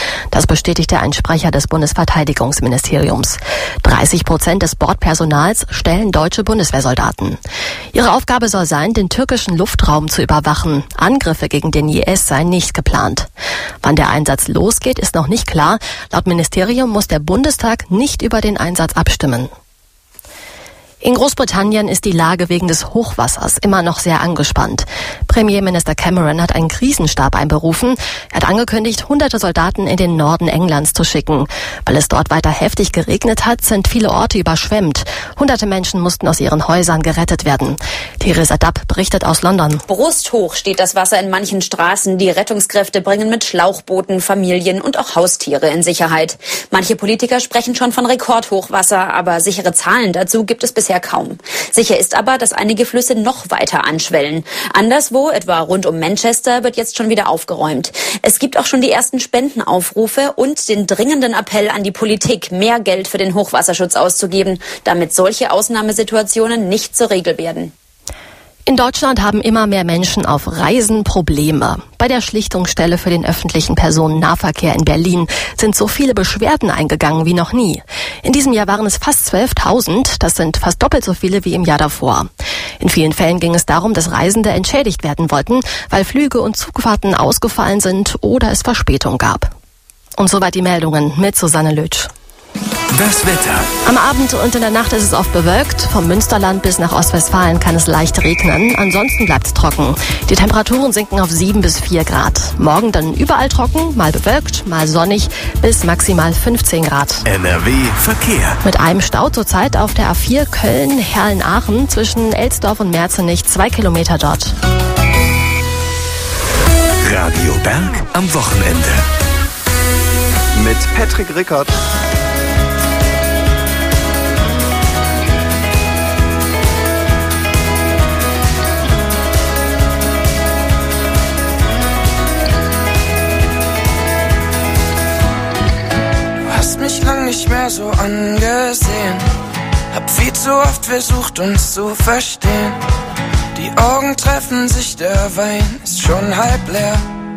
Das bestätigte ein Sprecher des Bundesverteidigungsministeriums. 30% des Bordpersonals stellen deutsche Bundeswehrsoldaten. Ihre Aufgabe soll sein, den türkischen Luftraum zu überwachen. Angriffe gegen den IS seien nicht geplant. Wann der Einsatz losgeht, ist noch nicht klar. Laut Ministerium muss der Bundestag nicht über den Einsatz abstimmen. In Großbritannien ist die Lage wegen des Hochwassers immer noch sehr angespannt. Premierminister Cameron hat einen Krisenstab einberufen. Er hat angekündigt, hunderte Soldaten in den Norden Englands zu schicken. Weil es dort weiter heftig geregnet hat, sind viele Orte überschwemmt. Hunderte Menschen mussten aus ihren Häusern gerettet werden. Theresa Dapp berichtet aus London. Brusthoch steht das Wasser in manchen Straßen. Die Rettungskräfte bringen mit Schlauchbooten Familien und auch Haustiere in Sicherheit. Manche Politiker sprechen schon von Rekordhochwasser, aber sichere Zahlen dazu gibt es bisher kaum. Sicher ist aber, dass einige Flüsse noch weiter anschwellen. Anderswo, etwa rund um Manchester, wird jetzt schon wieder aufgeräumt. Es gibt auch schon die ersten Spendenaufrufe und den dringenden Appell an die Politik, mehr Geld für den Hochwasserschutz auszugeben, damit solche Ausnahmesituationen nicht zur Regel werden. In Deutschland haben immer mehr Menschen auf Reisen Probleme. Bei der Schlichtungsstelle für den öffentlichen Personennahverkehr in Berlin sind so viele Beschwerden eingegangen wie noch nie. In diesem Jahr waren es fast 12.000, das sind fast doppelt so viele wie im Jahr davor. In vielen Fällen ging es darum, dass Reisende entschädigt werden wollten, weil Flüge und Zugfahrten ausgefallen sind oder es Verspätung gab. Und soweit die Meldungen mit Susanne Lötsch. Das Wetter. Am Abend und in der Nacht ist es oft bewölkt. Vom Münsterland bis nach Ostwestfalen kann es leicht regnen. Ansonsten bleibt es trocken. Die Temperaturen sinken auf 7 bis 4 Grad. Morgen dann überall trocken, mal bewölkt, mal sonnig bis maximal 15 Grad. NRW Verkehr. Mit einem Stau zurzeit auf der A4 Köln-Herrn-Aachen zwischen Elsdorf und Merzenich, 2 Kilometer dort. Radio Berg am Wochenende. Mit Patrick Rickert. Mich lang nicht mehr so angesehen. Hab viel zu oft versucht, uns zu verstehen. Die Augen treffen sich, der Wein ist schon halb leer.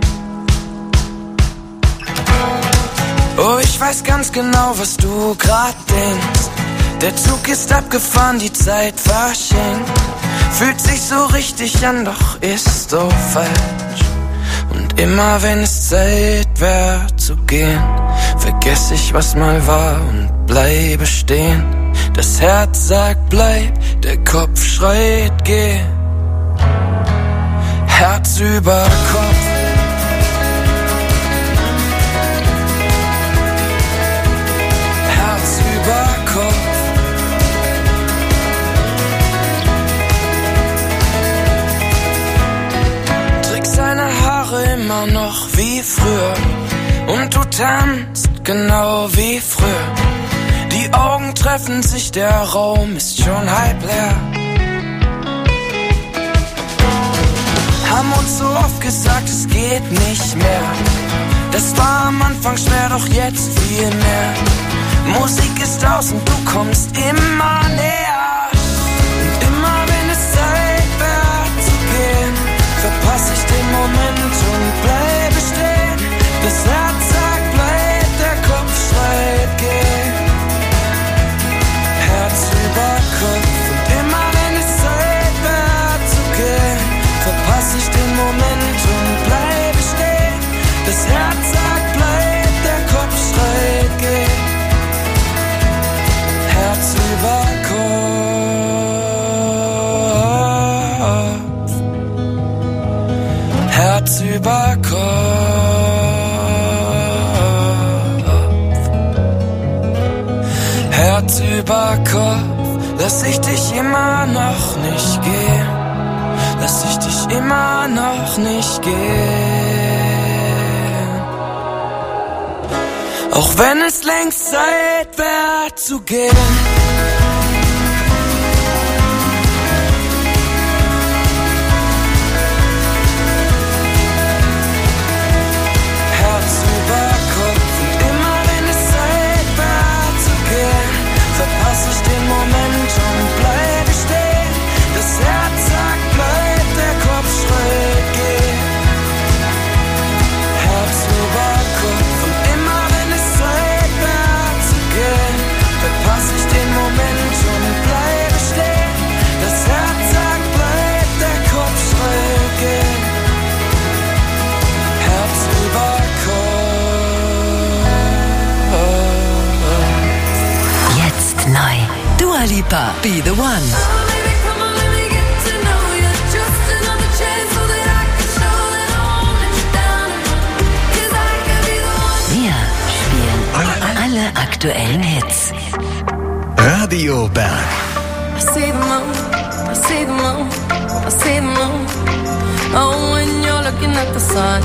Oh, ich weiß ganz genau, was du grad denkst. Der Zug ist abgefahren, die Zeit verschenkt. Fühlt sich so richtig an, doch ist so falsch. Und immer wenn es Zeit wär zu gehen, vergess ich, was mal war und bleibe stehen. Das Herz sagt bleib, der Kopf schreit geh. Herz über Kopf. Herz über Kopf. Träg seine Haare immer noch wie früher. Und du tanzt genau wie früher. Die Augen treffen sich, der Raum ist schon halb leer. Haben uns so oft gesagt, es geht nicht mehr. Das war am Anfang schwer, doch jetzt viel mehr. Musik ist aus und du kommst immer näher. Und immer wenn es Zeit wär zu gehen, verpass ich den Moment und bleibe stehen. Das Herz sagt bleib, der Kopf schreit geh. Herz über Kopf. Und immer wenn es Zeit wär zu gehen, verpass ich den Moment und bleibe stehen. Das Herz sagt bleib, der Kopf schreit geh. Herz über Kopf. Herz über Kopf. Herz über Kopf, lass ich dich immer noch nicht gehen. Lass ich dich immer noch nicht gehen. Auch wenn es längst Zeit wär zu gehen. Herz über Kopf. Und immer wenn es Zeit wär zu gehen, verpass ich den Moment und bleibe stehen. Das Herz sagt bleib, der Kopf schreit geh. Herz über Kopf. Und immer Lipa, Be the One. Wir spielen alle aktuellen Hits. Radio Berg. I see the moon, I see the moon, I see the moon. Oh, when you're looking at the sun.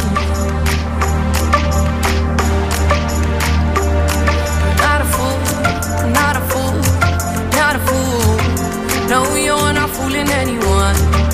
Not a fool, not a fool, not a fool. No, you're not fooling anyone.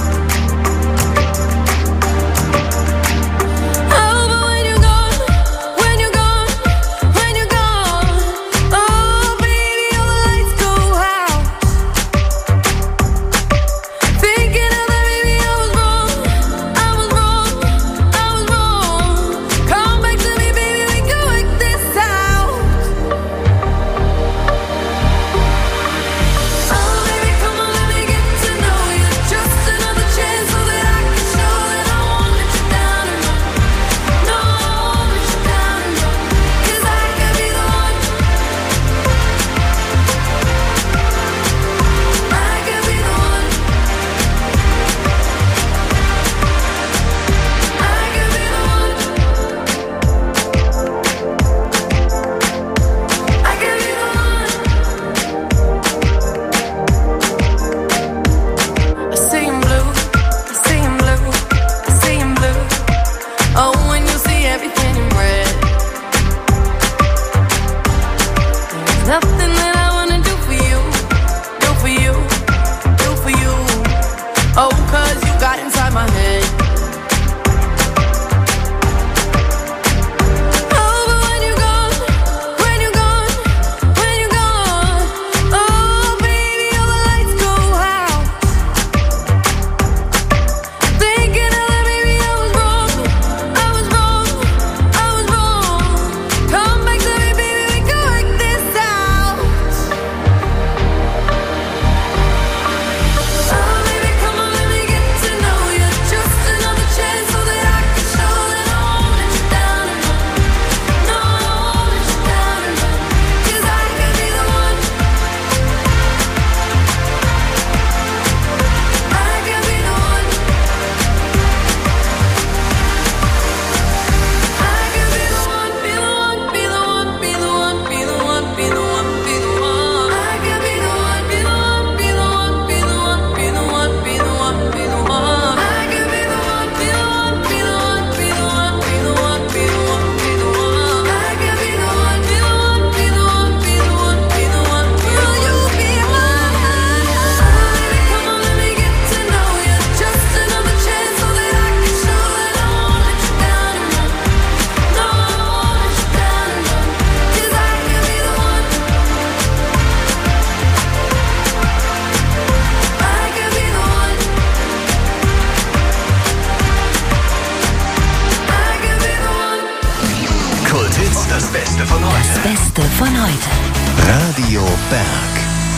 Das Beste von heute. Das Beste von heute. Radio Berg.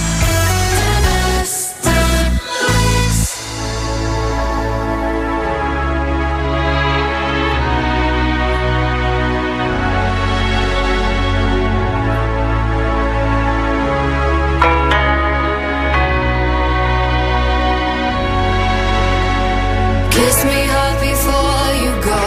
Kiss me hard before you go.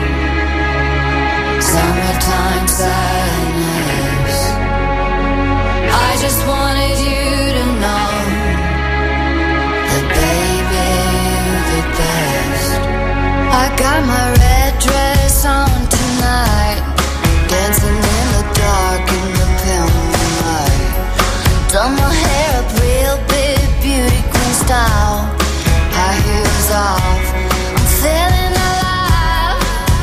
Summertime sadness. I just wanted you to know that baby you're the best. I got my red dress on tonight, dancing in the dark in the pale moonlight. Done my hair up real big, beauty queen style. High heels off, I'm feeling alive.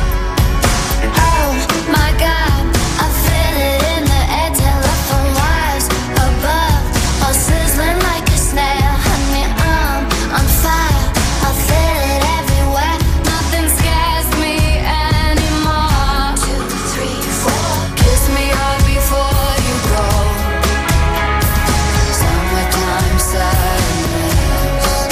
Oh my God, I feel it in the air. Telephone wires above, all sizzling like a snail. Honey, I'm on fire, I feel it everywhere. Nothing scares me anymore. 2, 3, 4, kiss me hard before you go. Summertime sadness.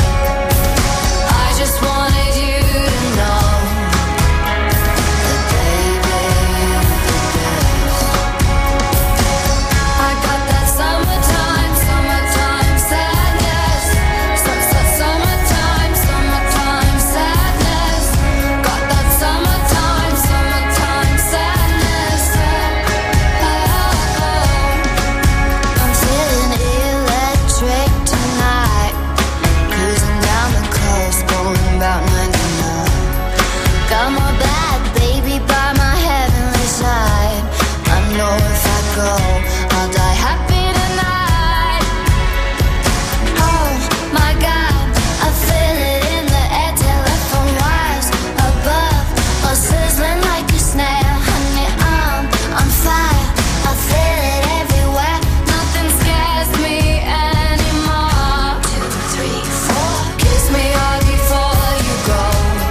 got my bad baby by my heavenly side. I know if I go, I'll die happy tonight. Oh my God, I feel it in the air, telephone wires above, all sizzling like a snail. Honey, I'm on fire, I feel it everywhere. Nothing scares me anymore. 2, 3, 4, kiss me hard before you go.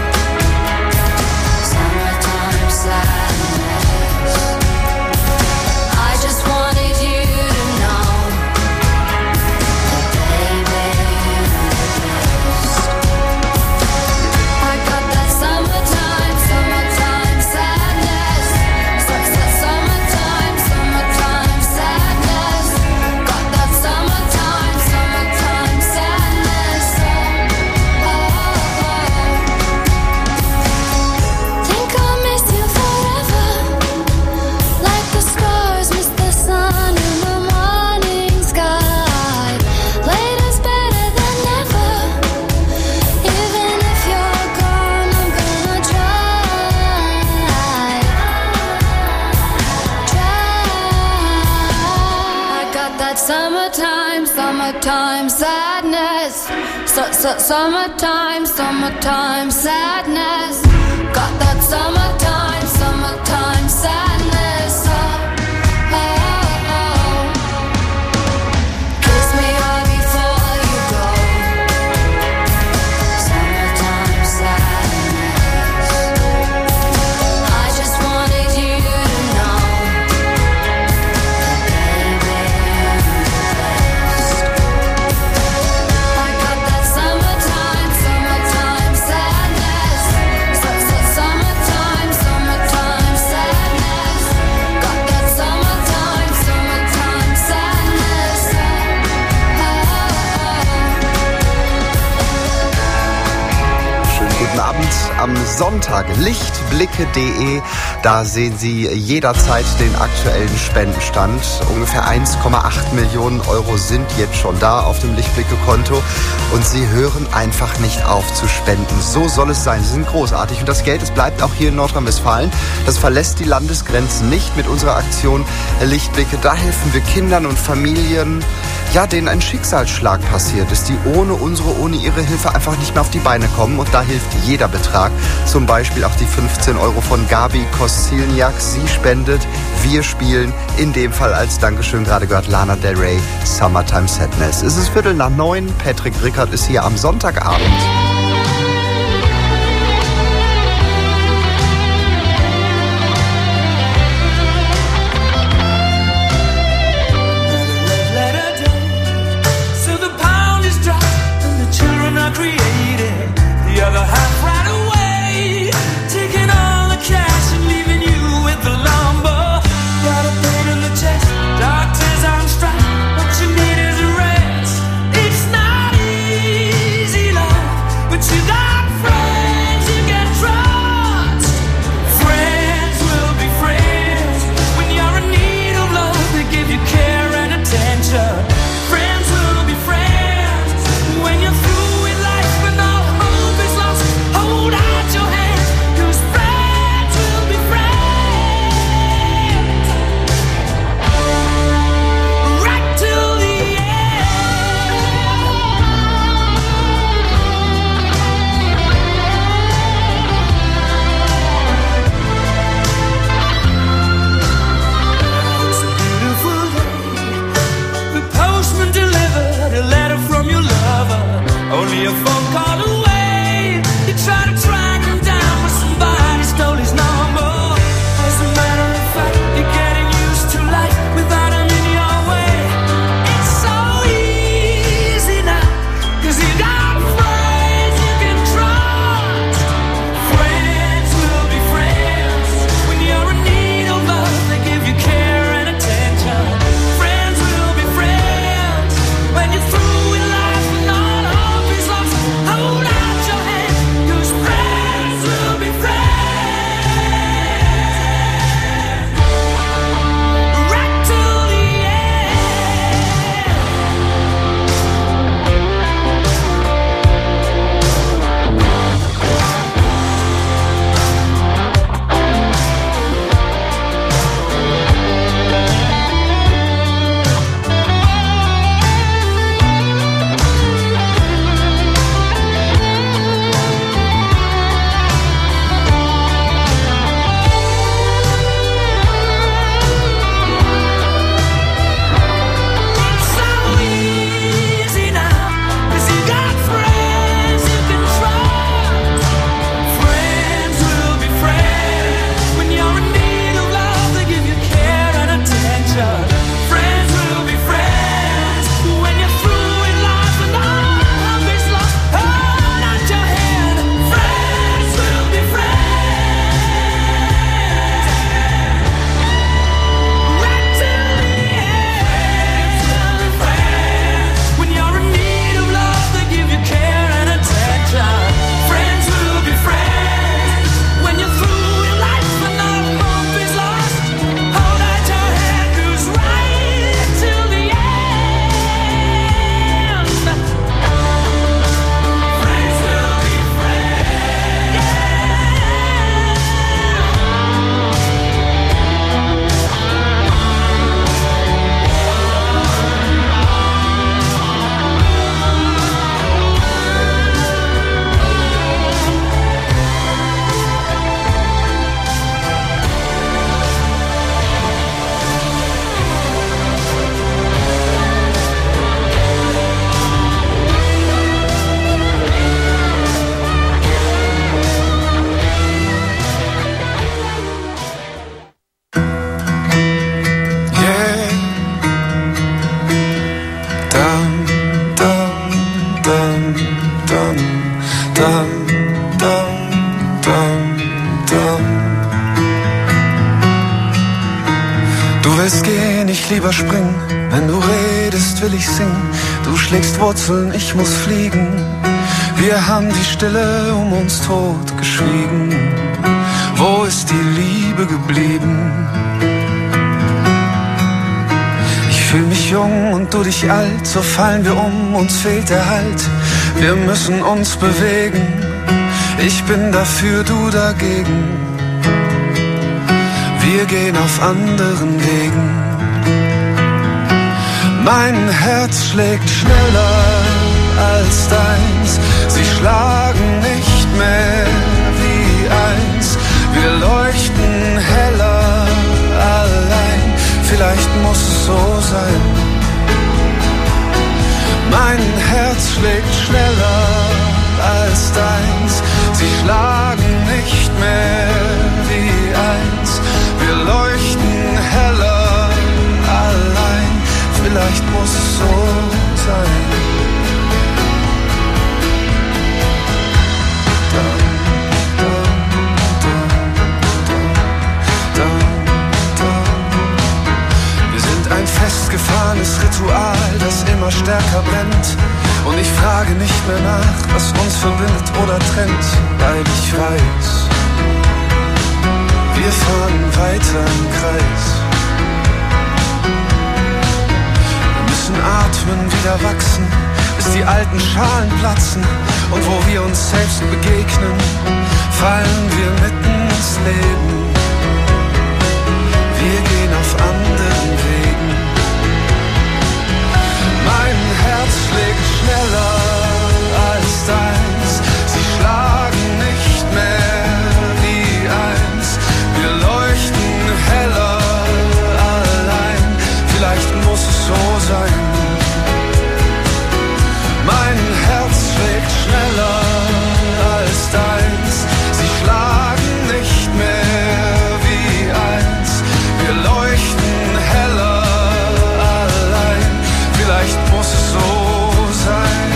Summertime sadness. I just wanted you to know that baby you're the best. I got that summertime, summertime sadness. Summertime, summertime sadness. Got that summertime, summertime sadness. Think I'll miss you forever, like the stars miss the sun in the morning sky. Later's better than never. Even if you're gone, I'm gonna try. I got that summertime, summertime sadness. Summertime, summertime sadness. Got that summertime, summertime sadness. Kiss me hard before you go. Summertime sadness. I just wanted you to know that baby you're the best. I got that summertime, summertime sadness. Summertime, summertime sadness. Got that summertime, summertime sadness. Schönen guten Abend am Sonntag. Lichtblicke.de, da sehen Sie jederzeit den aktuellen Spendenstand. Ungefähr 1,8 Millionen Euro sind jetzt schon da auf dem Lichtblicke-Konto und Sie hören einfach nicht auf zu spenden. So soll es sein. Sie sind großartig und das Geld, es bleibt auch hier in Nordrhein-Westfalen. Das verlässt die Landesgrenzen nicht mit unserer Aktion Lichtblicke. Da helfen wir Kindern und Familien, ja, denen ein Schicksalsschlag passiert ist, die ohne ihre Hilfe einfach nicht mehr auf die Beine kommen. Und da hilft jeder Betrag. Zum Beispiel auch die 15 Euro von Gabi Kostilniak. Sie spendet, wir spielen. In dem Fall als Dankeschön gerade gehört Lana Del Rey, Summertime Sadness. Es ist 8:45. Patrick Rickert ist hier am Sonntagabend. So the pound is dropped and the children are created. The other half right away, taking all the cash and leaving you with the lumber. Got a pain in the chest, doctors on strike. What you need is a rest. It's not easy, love. Du willst gehen, ich lieber springen. Wenn du redest, will ich singen. Du schlägst Wurzeln, ich muss fliegen. Wir haben die Stille um uns tot geschwiegen. Wo ist die Liebe geblieben? Ich fühl mich jung und du dich alt. So fallen wir um, uns fehlt der Halt. Wir müssen uns bewegen. Ich bin dafür, du dagegen. Wir gehen auf anderen Wegen. Mein Herz schlägt schneller als deins. Sie schlagen nicht mehr wie eins. Wir leuchten heller allein. Vielleicht muss es so sein. Mein Herz schlägt schneller als deins. Sie schlagen nicht mehr wie eins. Wir leuchten heller allein. Vielleicht muss es so sein. Wir sind ein festgefahrenes Ritual, das immer stärker brennt. Und ich frage nicht mehr nach, was uns verbindet oder trennt, weil ich weiß, wir fahren weiter im Kreis. Wir müssen atmen, wieder wachsen, bis die alten Schalen platzen. Und wo wir uns selbst begegnen, fallen wir mitten ins Leben. Wir gehen auf anderen Wegen. Mein Herz schlägt schneller als deins. Sie schlagen nicht mehr wie eins. Wir leuchten heller allein. Vielleicht muss es so sein. Mein Herz schlägt schneller als deins. Sie schlagen nicht mehr wie eins. Wir leuchten heller allein. Vielleicht muss es so sein.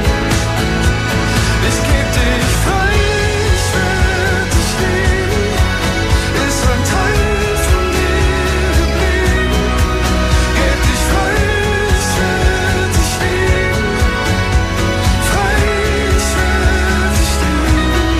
Ich geb dich frei, ich werd dich lieben. Ist ein Teil von mir geblieben. Geb dich frei, ich werd dich lieben. Frei, ich werd dich lieben.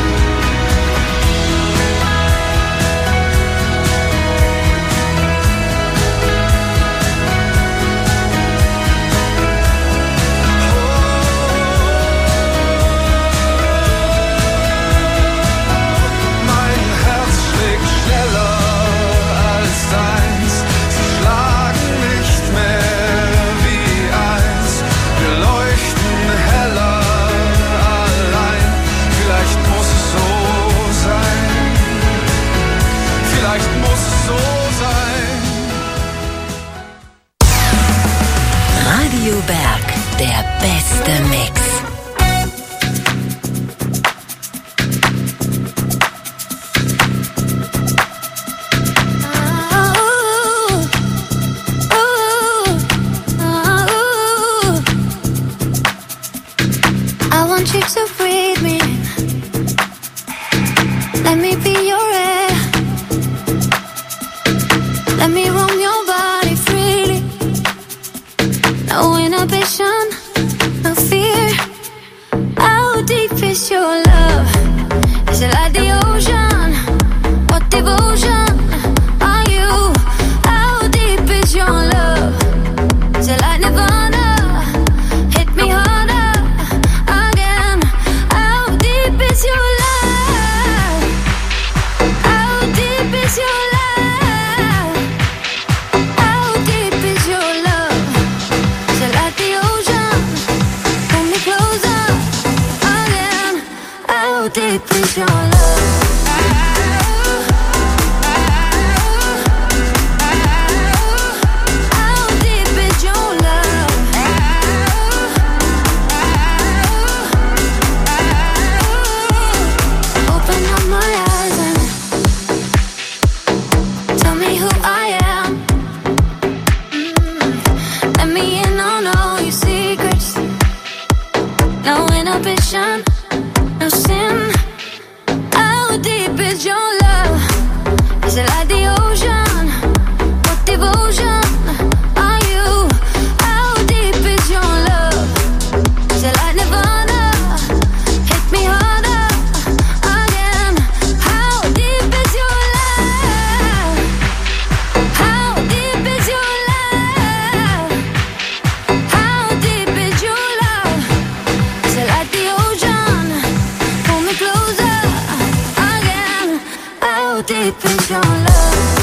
Mein Herz schlägt schneller als deins. Sie schlagen nicht mehr wie eins. Wir leuchten heller allein. Vielleicht muss es so sein. Vielleicht muss es so sein. Radio Berg, der beste Mix. I want you to breathe me. Let me be your air. Let me roam your body freely. No inhibition, no fear. How deep is your love? Is it like the ocean? What devotion are you? How deep is your love? Is it like Nirvana? Hit me harder again. How deep is your love? How deep is your love? How deep is your love? Is it like the ocean? Pull me closer again. How deep is your love? How deep is your love?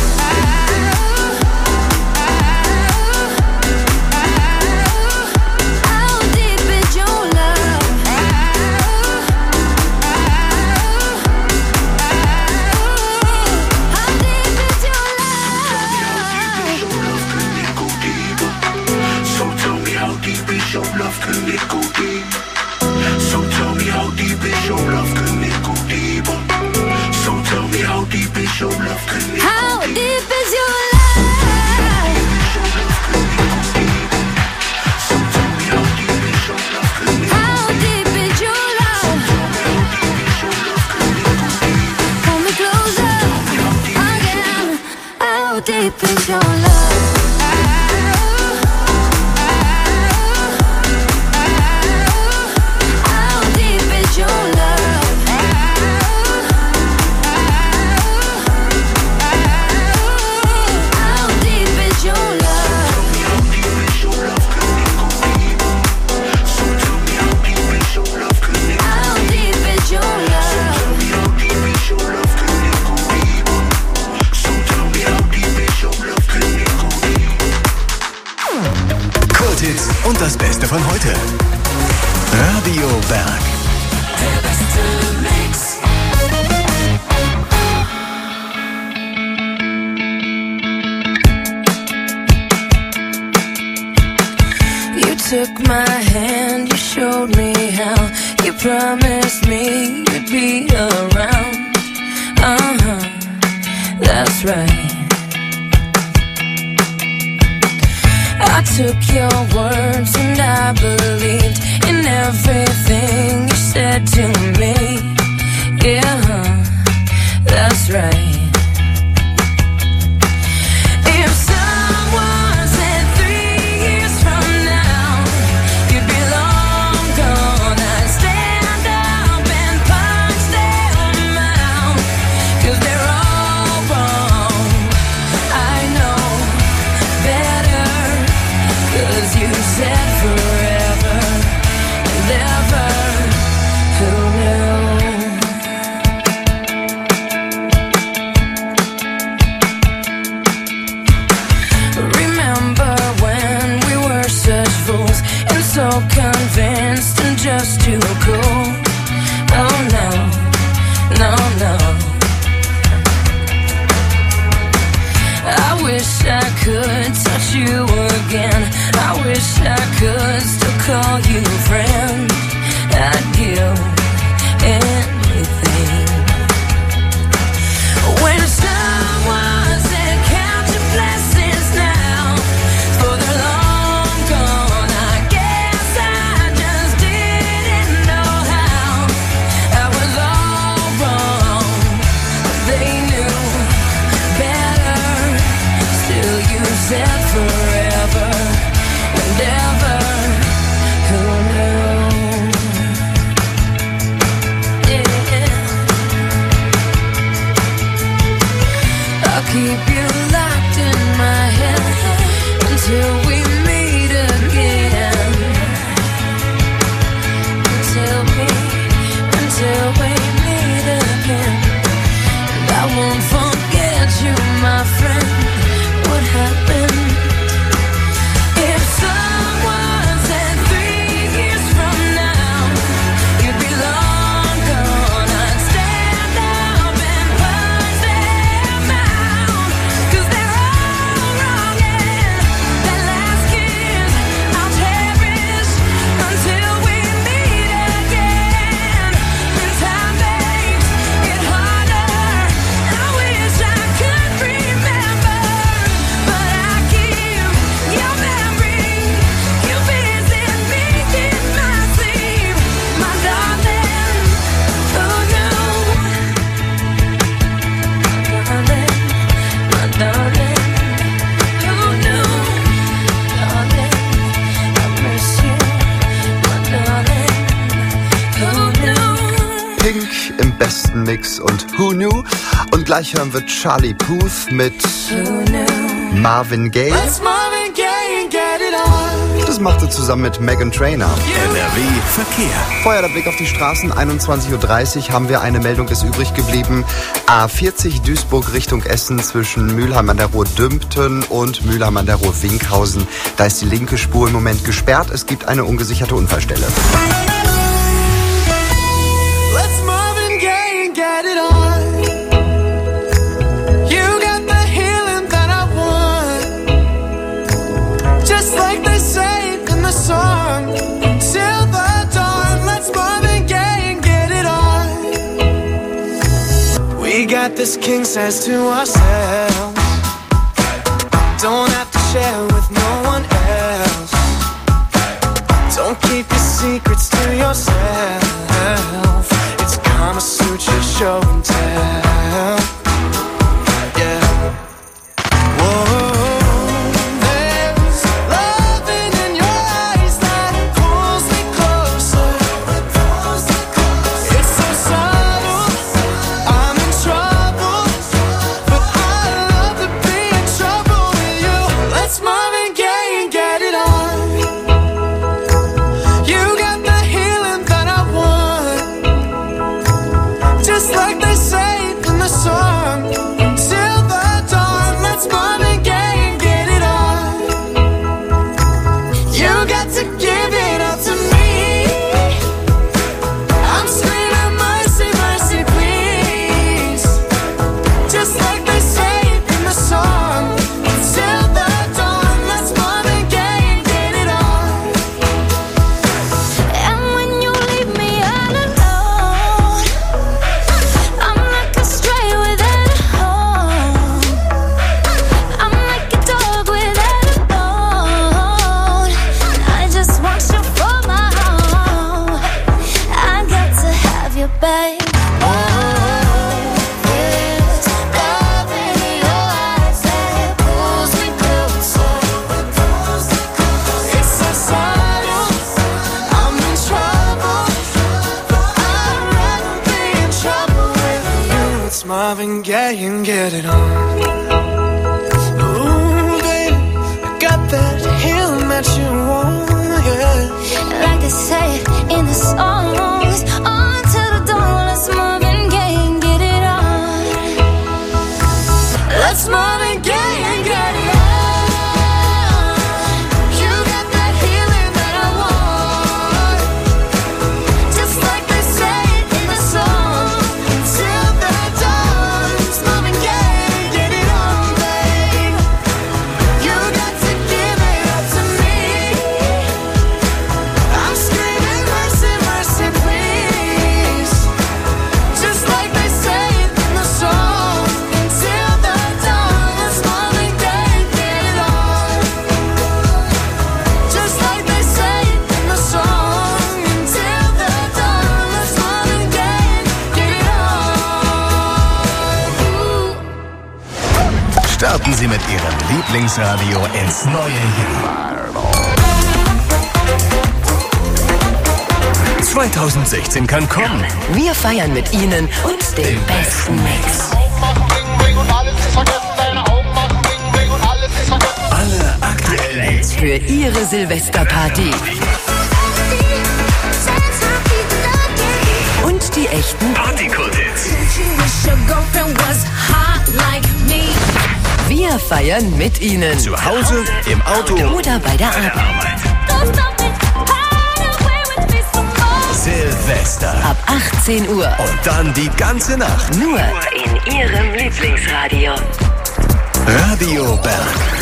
Your love, can it go deep? So tell me how deep is your love, can it go deeper? So tell me how deep is your love, can it How go deep? deep is your love? So tell me how deep is your love, can it How deep is your love? Pull me closer again. How deep is your love? Kulthits und das Beste von heute. Radio Berg. Der beste Mix. You took my hand, you showed me how. You promised me you'd be around. That's right. I took your words and I believed in everything you said to me. Yeah, that's right. If someone said 3 years from now you'd be long gone, I'd stand up and punch them out, 'cause they're all wrong. I know better, 'cause you said forever and ever. Who knew? Remember when we were such fools and so convinced and just too cool? Oh no, no, no. I wish I could touch you again. I wish I could still call you friend. I'd give anything. When someone said count your blessings now, for they're long gone, I guess I just didn't know how. I was all wrong, they knew better. Still you said forever and ever. Who knew? Yeah. I'll keep you locked in my head until we meet again. Until we meet again. And I won't forget you, my friend. What happened? If someone said 3 years from now you'd be long gone, I'd stand up and punch them out, 'cause they're all wrong, and that last kiss I'll cherish until we meet again. When time makes it harder, I wish I could remember, but I keep your memory. You visit me in my sleep, my darling. Who knew? Darling, my darling. Who knew? Darling, I miss you, my darling. Who knew? Pink im besten Mix und Who Knew? Und gleich hören wir Charlie Puth mit Marvin Gaye. Let's Marvin Gaye and get it on. das machte zusammen mit Meghan Trainor. NRW Verkehr. Vorher der Blick auf die Straßen. 21.30 Uhr haben wir eine Meldung, ist übrig geblieben. A40 Duisburg Richtung Essen zwischen Mülheim an der Ruhr-Dümpten und Mülheim an der Ruhr-Winkhausen. Da ist die linke Spur im Moment gesperrt. Es gibt eine ungesicherte Unfallstelle. Let's Marvin Gaye and get it on. You got the healing that I want. Just like they say in the song. Till the dawn, let's Marvin Gaye and get it on. We got this king size to ourselves. Don't have to share with no one else. Don't keep your secrets to yourself. It's Kama Sutra show and tell. Yeah. Whoa. There's loving in your eyes that pulls me closer. It's so subtle, I'm in trouble, but I love to be in trouble with you. Let's Marvin Gaye and get it on. You got the healing that I want. Just like they say in the song. Till the dawn, let's Marvin Gaye and get it on. You got to give it up to me. I'm screaming mercy, mercy, please. Just like they say in the song. Till the dawn, let's Marvin Gaye and get it on. And when you leave me all alone, I'm like a stray without a home. I'm like a dog without a bone. I just want you for my home. I got to have you, babe. There's love in your eyes that pulls me closer. It's so subtle, I'm in trouble, but I'd rather be in trouble with you. It's Marvin Gaye and get it on. Ooh, baby, I got that healing that you want, yeah. Like they say in the songs, on to the dawn, let's Marvin Gaye and get it on. Let's Marvin Gaye and get it on. You got that healing that I want. Just like they say in the song. Till the dawn, it's Marvin Gaye and get it on, babe. You got to give it up to me. I'm screaming mercy, mercy, please. Just like they say in the song. Till the dawn, let's Marvin Gaye and get it on. Just like they say in the song. Till the dawn, let's Marvin Gaye and get it on. Starten Sie mit Ihrem Lieblingsradio ins neue Jahr. 2016 kann kommen. Wir feiern mit Ihnen und dem besten Mix. Alle aktuellen Hits Für Ihre Silvesterparty. Und die echten Partykult-Hits. Wir feiern mit Ihnen. Zu Hause, im Auto Oder bei der Arbeit. Silvester. Ab 18 Uhr. Und dann die ganze Nacht. Nur in Ihrem Lieblingsradio. Radio Berg.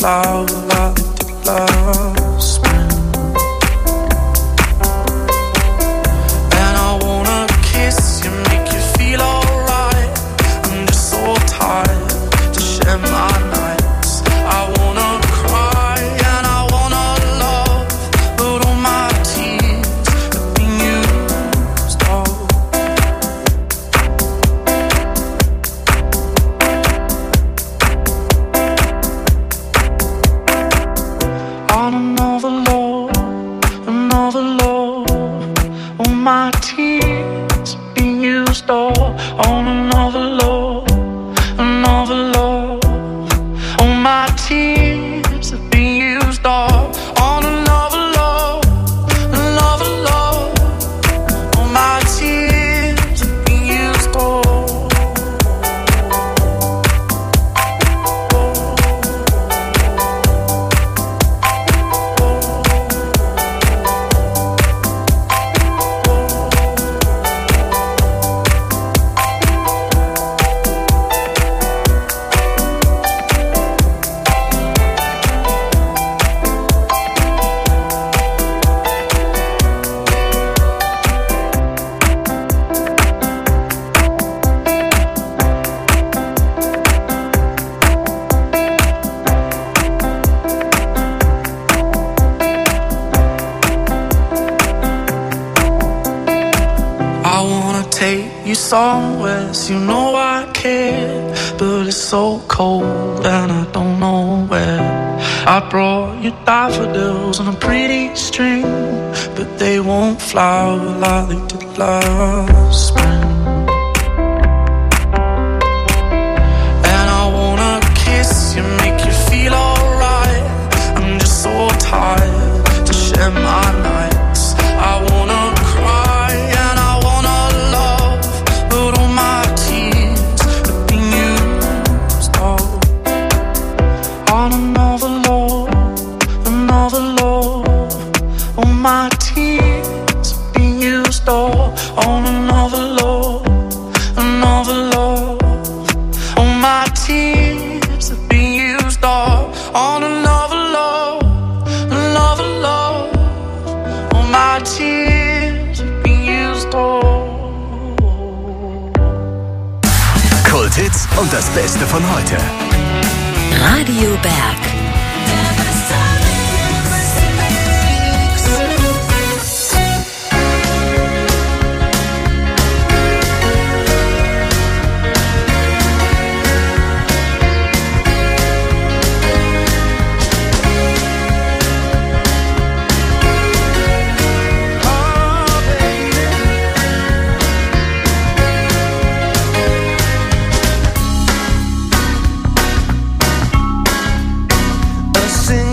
flower like they did last spring. And I wanna kiss you, make you feel alright. I'm just so tired to share my nights. I wanna cry and I wanna love, but all my tears have been used up. On another love, another love. All my tears have been used up. On another love, another love. All my tears have been used up. On another love, another love. All my tears have been used up. I wanna take you somewhere, so you know I care, but it's so cold and I don't know where. I brought you daffodils on a pretty string, but they won't flower like they did last spring. And I wanna kiss you, make you feel alright. I'm just so tired to share my nights. I wanna cry and I wanna love, but all my tears have been used up. On another love, another love. All my tears have been used up. On another love, another love. All my tears have been used up. On another love, another love. All my tears have been used up. Kulthits und das Beste von heute. Radio Berg. A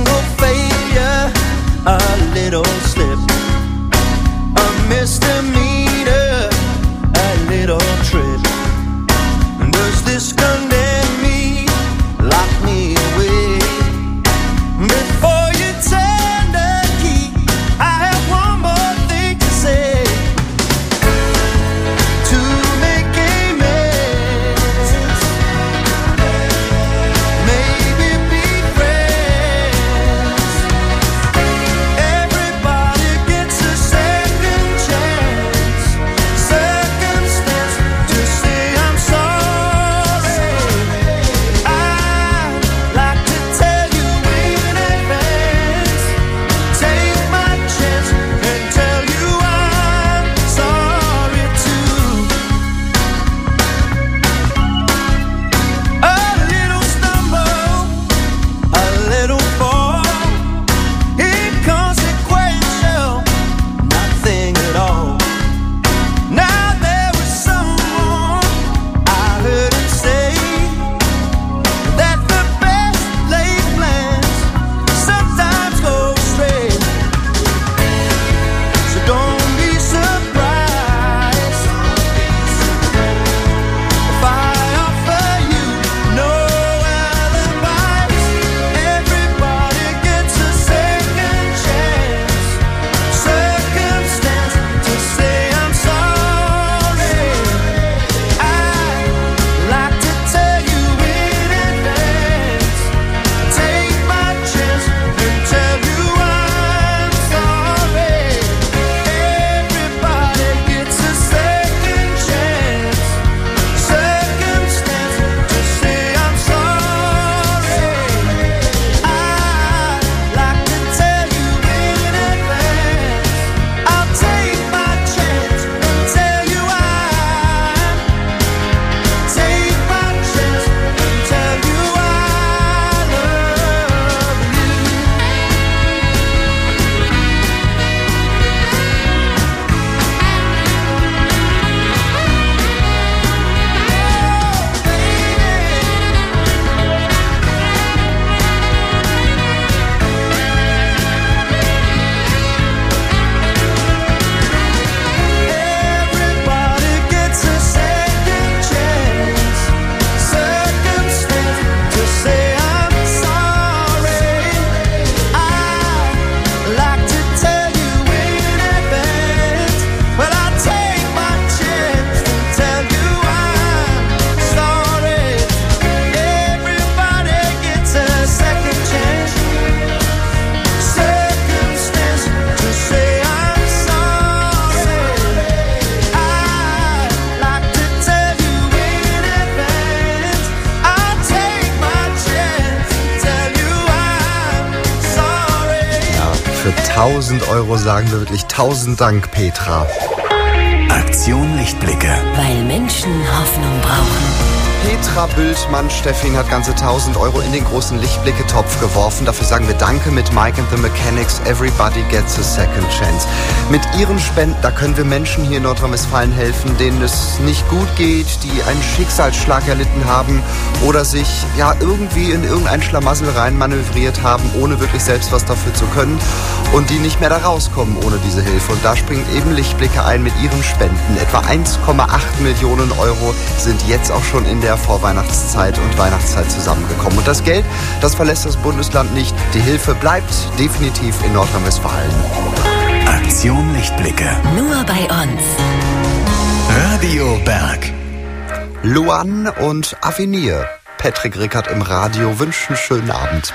Für 1000 Euro sagen wir wirklich 1000 Dank, Petra. Aktion Lichtblicke. Weil Menschen Hoffnung brauchen. Petra Bültmann-Steffing hat ganze 1000 Euro in den großen Lichtblicke-Topf geworfen. Dafür sagen wir Danke mit Mike and the Mechanics. Everybody gets a second chance. Mit ihren Spenden, da können wir Menschen hier in Nordrhein-Westfalen helfen, denen es nicht gut geht, die einen Schicksalsschlag erlitten haben oder sich ja irgendwie in irgendein Schlamassel rein manövriert haben, ohne wirklich selbst was dafür zu können und die nicht mehr da rauskommen ohne diese Hilfe. Und da springen eben Lichtblicke ein mit ihren Spenden. Etwa 1,8 Millionen Euro sind jetzt auch schon in der Vorweihnachtszeit und Weihnachtszeit zusammengekommen. Und das Geld, das verlässt das Bundesland nicht. Die Hilfe bleibt definitiv in Nordrhein-Westfalen. Aktion Lichtblicke. Nur bei uns. Radio Berg. Luan und Avenir. Patrick Rickert im Radio wünschen schönen Abend.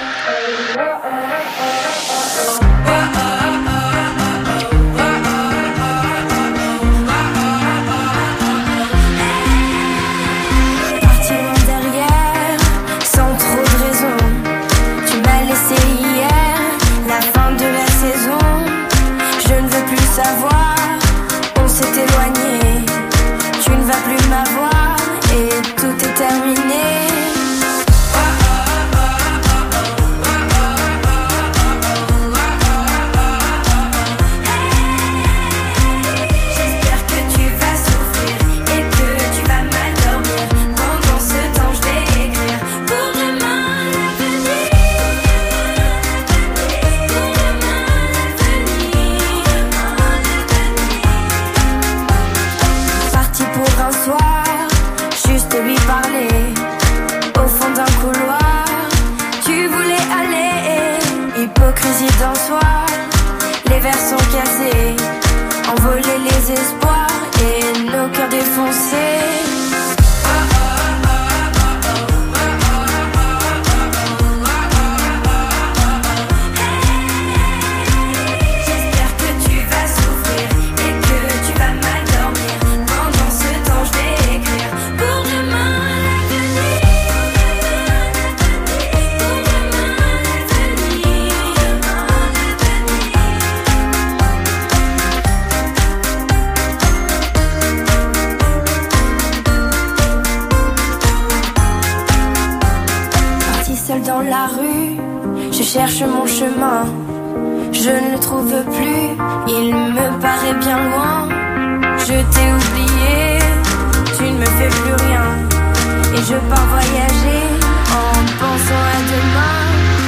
Cherche mon chemin, je ne le trouve plus, il me paraît bien loin. Je t'ai oublié, tu ne me fais plus rien, et je pars voyager en pensant à demain.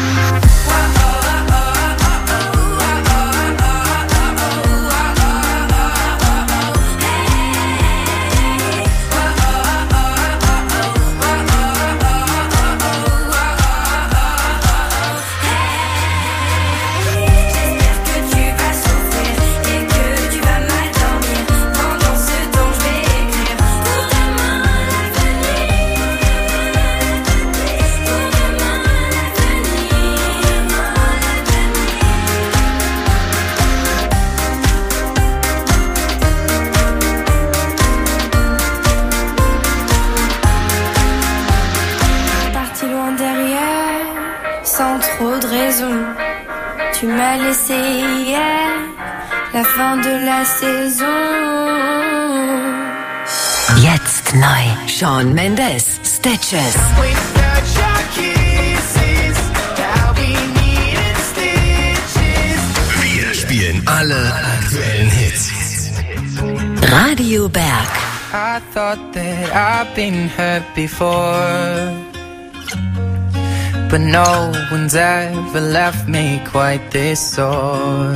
Tu m'as laissé hier, la fin de la saison. Jetzt neu. Shawn Mendes, Stitches. Wir spielen alle aktuellen Hits. Radio Berg. I thought that I've been hurt before, but no one's ever left me quite this sore.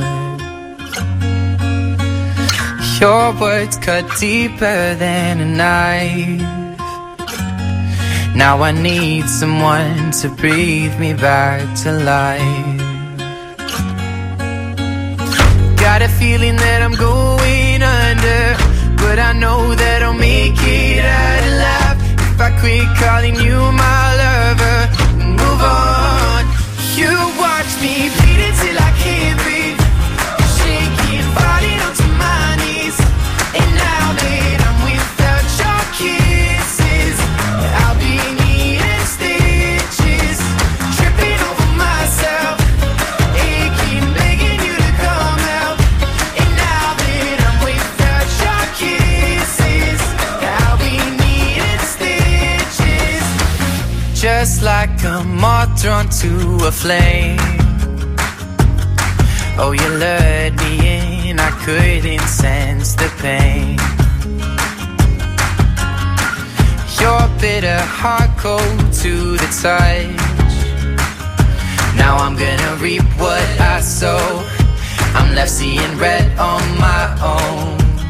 Your words cut deeper than a knife. Now I need someone to breathe me back to life. Got a feeling that I'm going under, but I know that I'll make it out alive if I quit calling you my lover. Move on. You watch me bleed until I can't breathe, shaking, falling onto my knees. And now that I'm without your kisses, I'll be needing stitches, tripping over myself, aching, begging. drawn to a flame. Oh, you lured me in, I couldn't sense the pain. Your bitter heart cold to the touch. Now I'm gonna reap what I sow. I'm left seeing red on my own.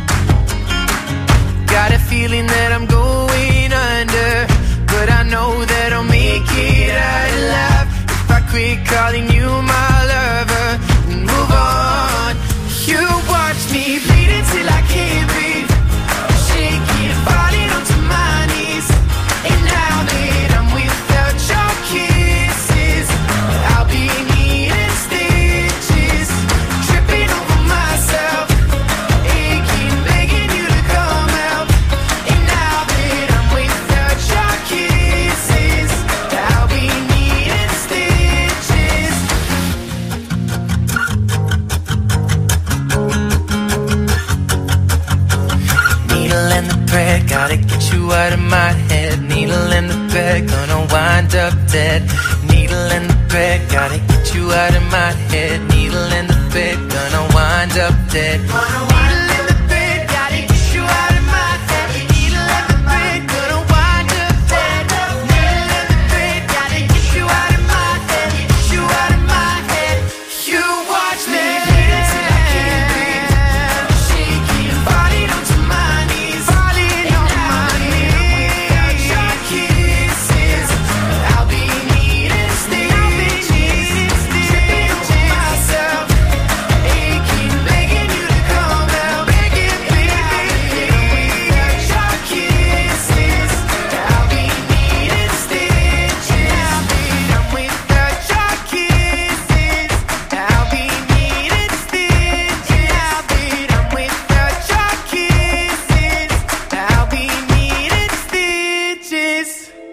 Got a feeling that I'm going under, but I know that I'll make it out alive if I quit calling you my lover and move on. You watch me bleed until I can't breathe, shaking, falling onto my knees. And now that I'm without your kisses, I'll be needing stitches, tripping over myself, aching, begging you to come out. And now that I'm without your kisses, I'll be needing stitches. Needle in the thread, gotta get you out of my head. Needle in the thread, gonna wind up dead. Needle in the thread, gotta get you out of my head. Needle in the thread, gonna wind up dead. Needle in the thread, gotta get you out of my head. Needle in the thread, gonna wind up dead. Needle in the thread, gotta get you out of my head. Get you out of my head. You watch me bleed until I can't breathe, shaking, falling onto my knees, falling on my knees. Without your kisses, I'll be needing stitches, tripping over myself, aching, begging you to come out, begging, begging. Without your kisses, I'll be needing stitches. I'm without your kisses, I'll be needing stitches. I'm without your kisses, I'll be needing stitches.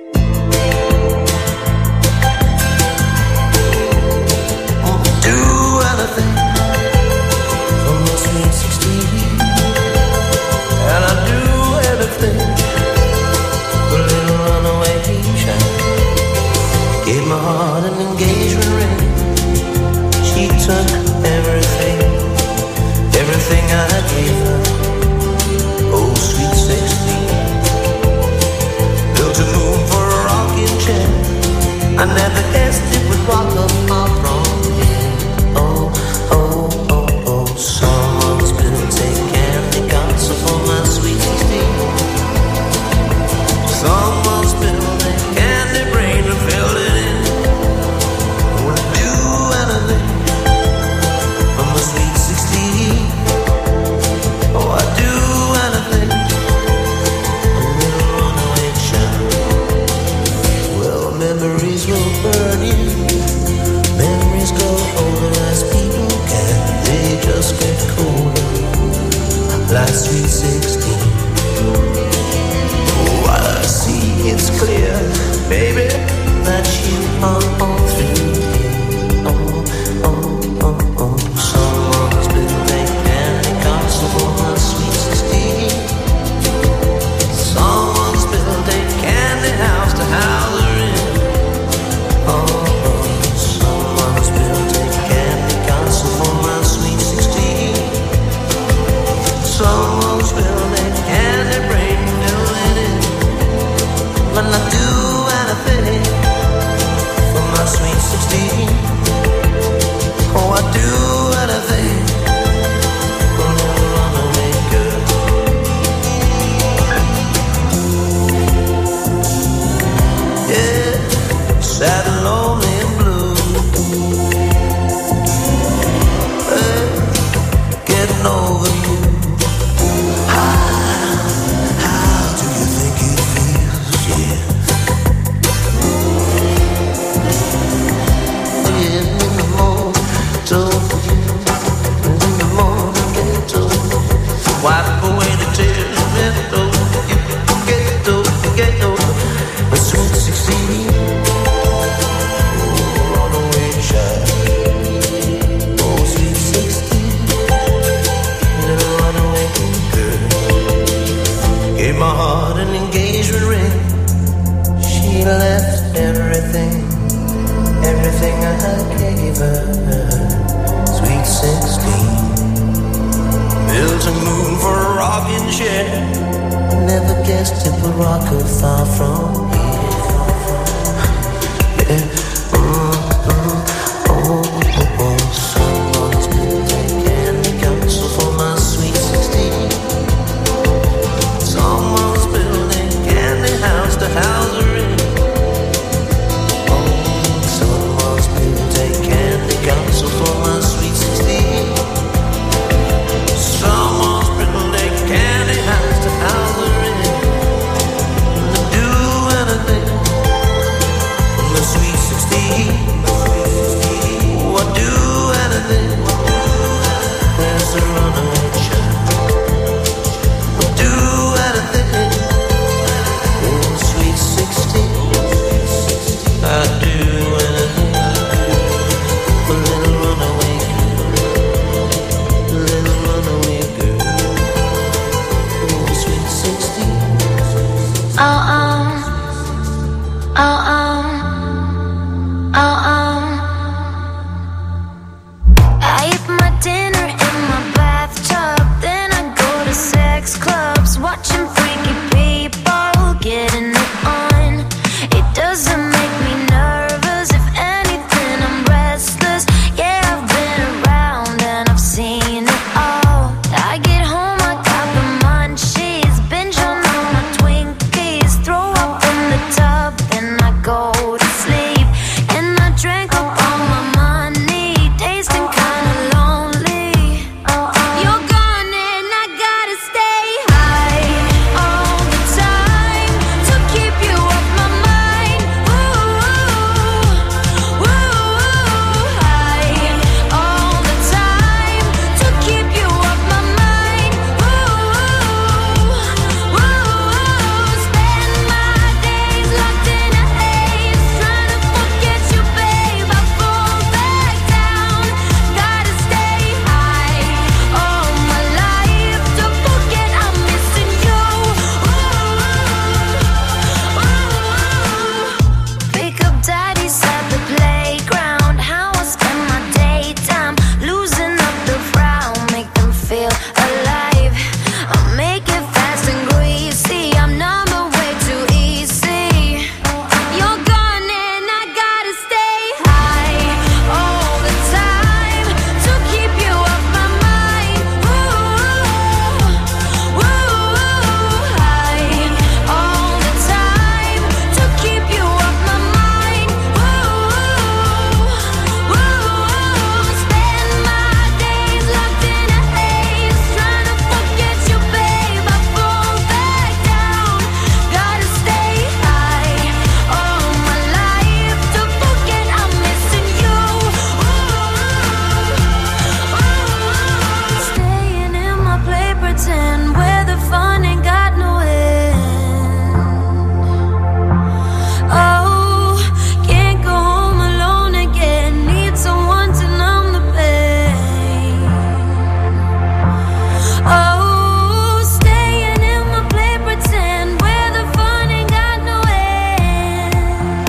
Do anything for my sweet 16, and I'll do everything for a little runaway child. Gave my heart an engagement ring. She took everything, everything I gave her. Oh, sweet 16. Built a moon for a rocking chair. I never guessed it would rock up my throne. Oh, oh, oh, oh, someone's built a candy castle for my sweet 16. Someone's built a candy brain and filled it in. Would do anything for my sweet 16. Oh, I'd do anything. A little runaway child. Well, memories will burn you. Memories go older as people can. They just get colder, like sweet 16. Oh, I see it's clear, baby, that you are all through. Oh, oh, oh, oh. Someone's built a candy castle for my sweet 16. Someone's built a candy house to house her in. Oh, oh, someone's built a candy castle for my sweet 16. Someone's built a candy brain, fill it in. When I do anything share. Never guessed it would rock her far from here. Yeah. Someone's been taking the counsel for my sweet 16. Someone's building candy house to house her in. Someone's been taking the counsel for my sweet 16. Someone's building a candy house to house her in. Do anything for my sweet 16. Do anything. There's a runaway child. Do anything. Oh, sweet 16. I'd do anything. A little runaway girl. A little runaway girl. Oh, sweet 16. I eat my dinner in my bathtub, then I go to sex clubs, watching freaky people getting it on. It doesn't make me nervous, if anything I'm restless. Yeah, I've been around and I've seen it all. I get home, I got the munchies, binge on all my Twinkies, throw up in the tub, then I go to sleep. And I drank up all my money, tasting kinda lonely. You're gone and I gotta stay high all the time to keep you off my mind. Ooh, high all the time to keep you off my mind. Spend my days locked in a haze, trying to forget you, babe. I fall back down, gotta stay high all my life to forget I'm missing you. Pick up daddies at the playground, how I spend my daytime, losing up the frown, make them feel alive. I make it fast and greasy, I'm number way too easy. You're gone and I gotta stay high all the time to keep you off my mind. High all the time to keep you off my mind. Spend my days locked in a haze, trying to forget you, babe. I fall back down, gotta stay high all my life to forget I'm missing you. Staying in my play pretend, where the fun ain't got no end. Oh, can't go home alone again, need someone to numb the pain. Oh, staying in my play pretend, where the fun ain't got no end.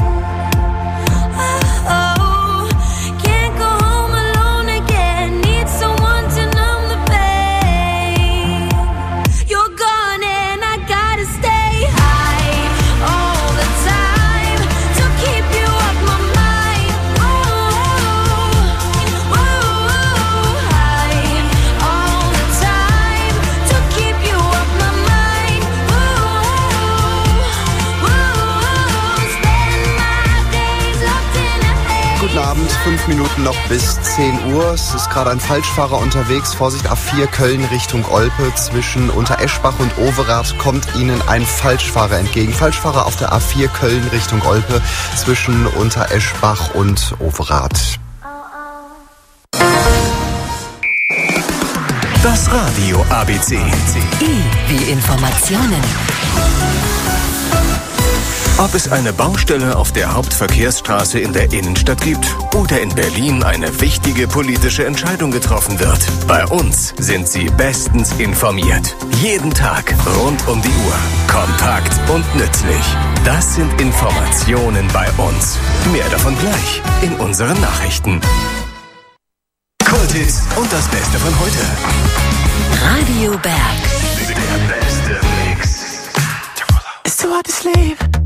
Oh, can't go home alone again, need someone to numb the pain. You're gone and I gotta stay high all the time to keep you off my mind. High all the time to keep you off my mind. Spend my days locked in a haze. Guten Abend, 5 Minuten noch bis 10 Uhr. Es ist gerade ein Falschfahrer unterwegs. Vorsicht, A4 Köln Richtung Olpe. Zwischen Untereschbach und Overath kommt Ihnen ein Falschfahrer entgegen. Falschfahrer auf der A4 Köln Richtung Olpe zwischen Untereschbach und Overath. Das Radio ABC. Wie Informationen. Ob es eine Baustelle auf der Hauptverkehrsstraße in der Innenstadt gibt oder in Berlin eine wichtige politische Entscheidung getroffen wird, bei uns sind Sie bestens informiert. Jeden Tag rund um die Uhr. Kompakt und nützlich. Das sind Informationen bei uns. Mehr davon gleich in unseren Nachrichten. Kulthits und das Beste von heute. Radio Berg. Der beste Mix. It's too hard to sleep.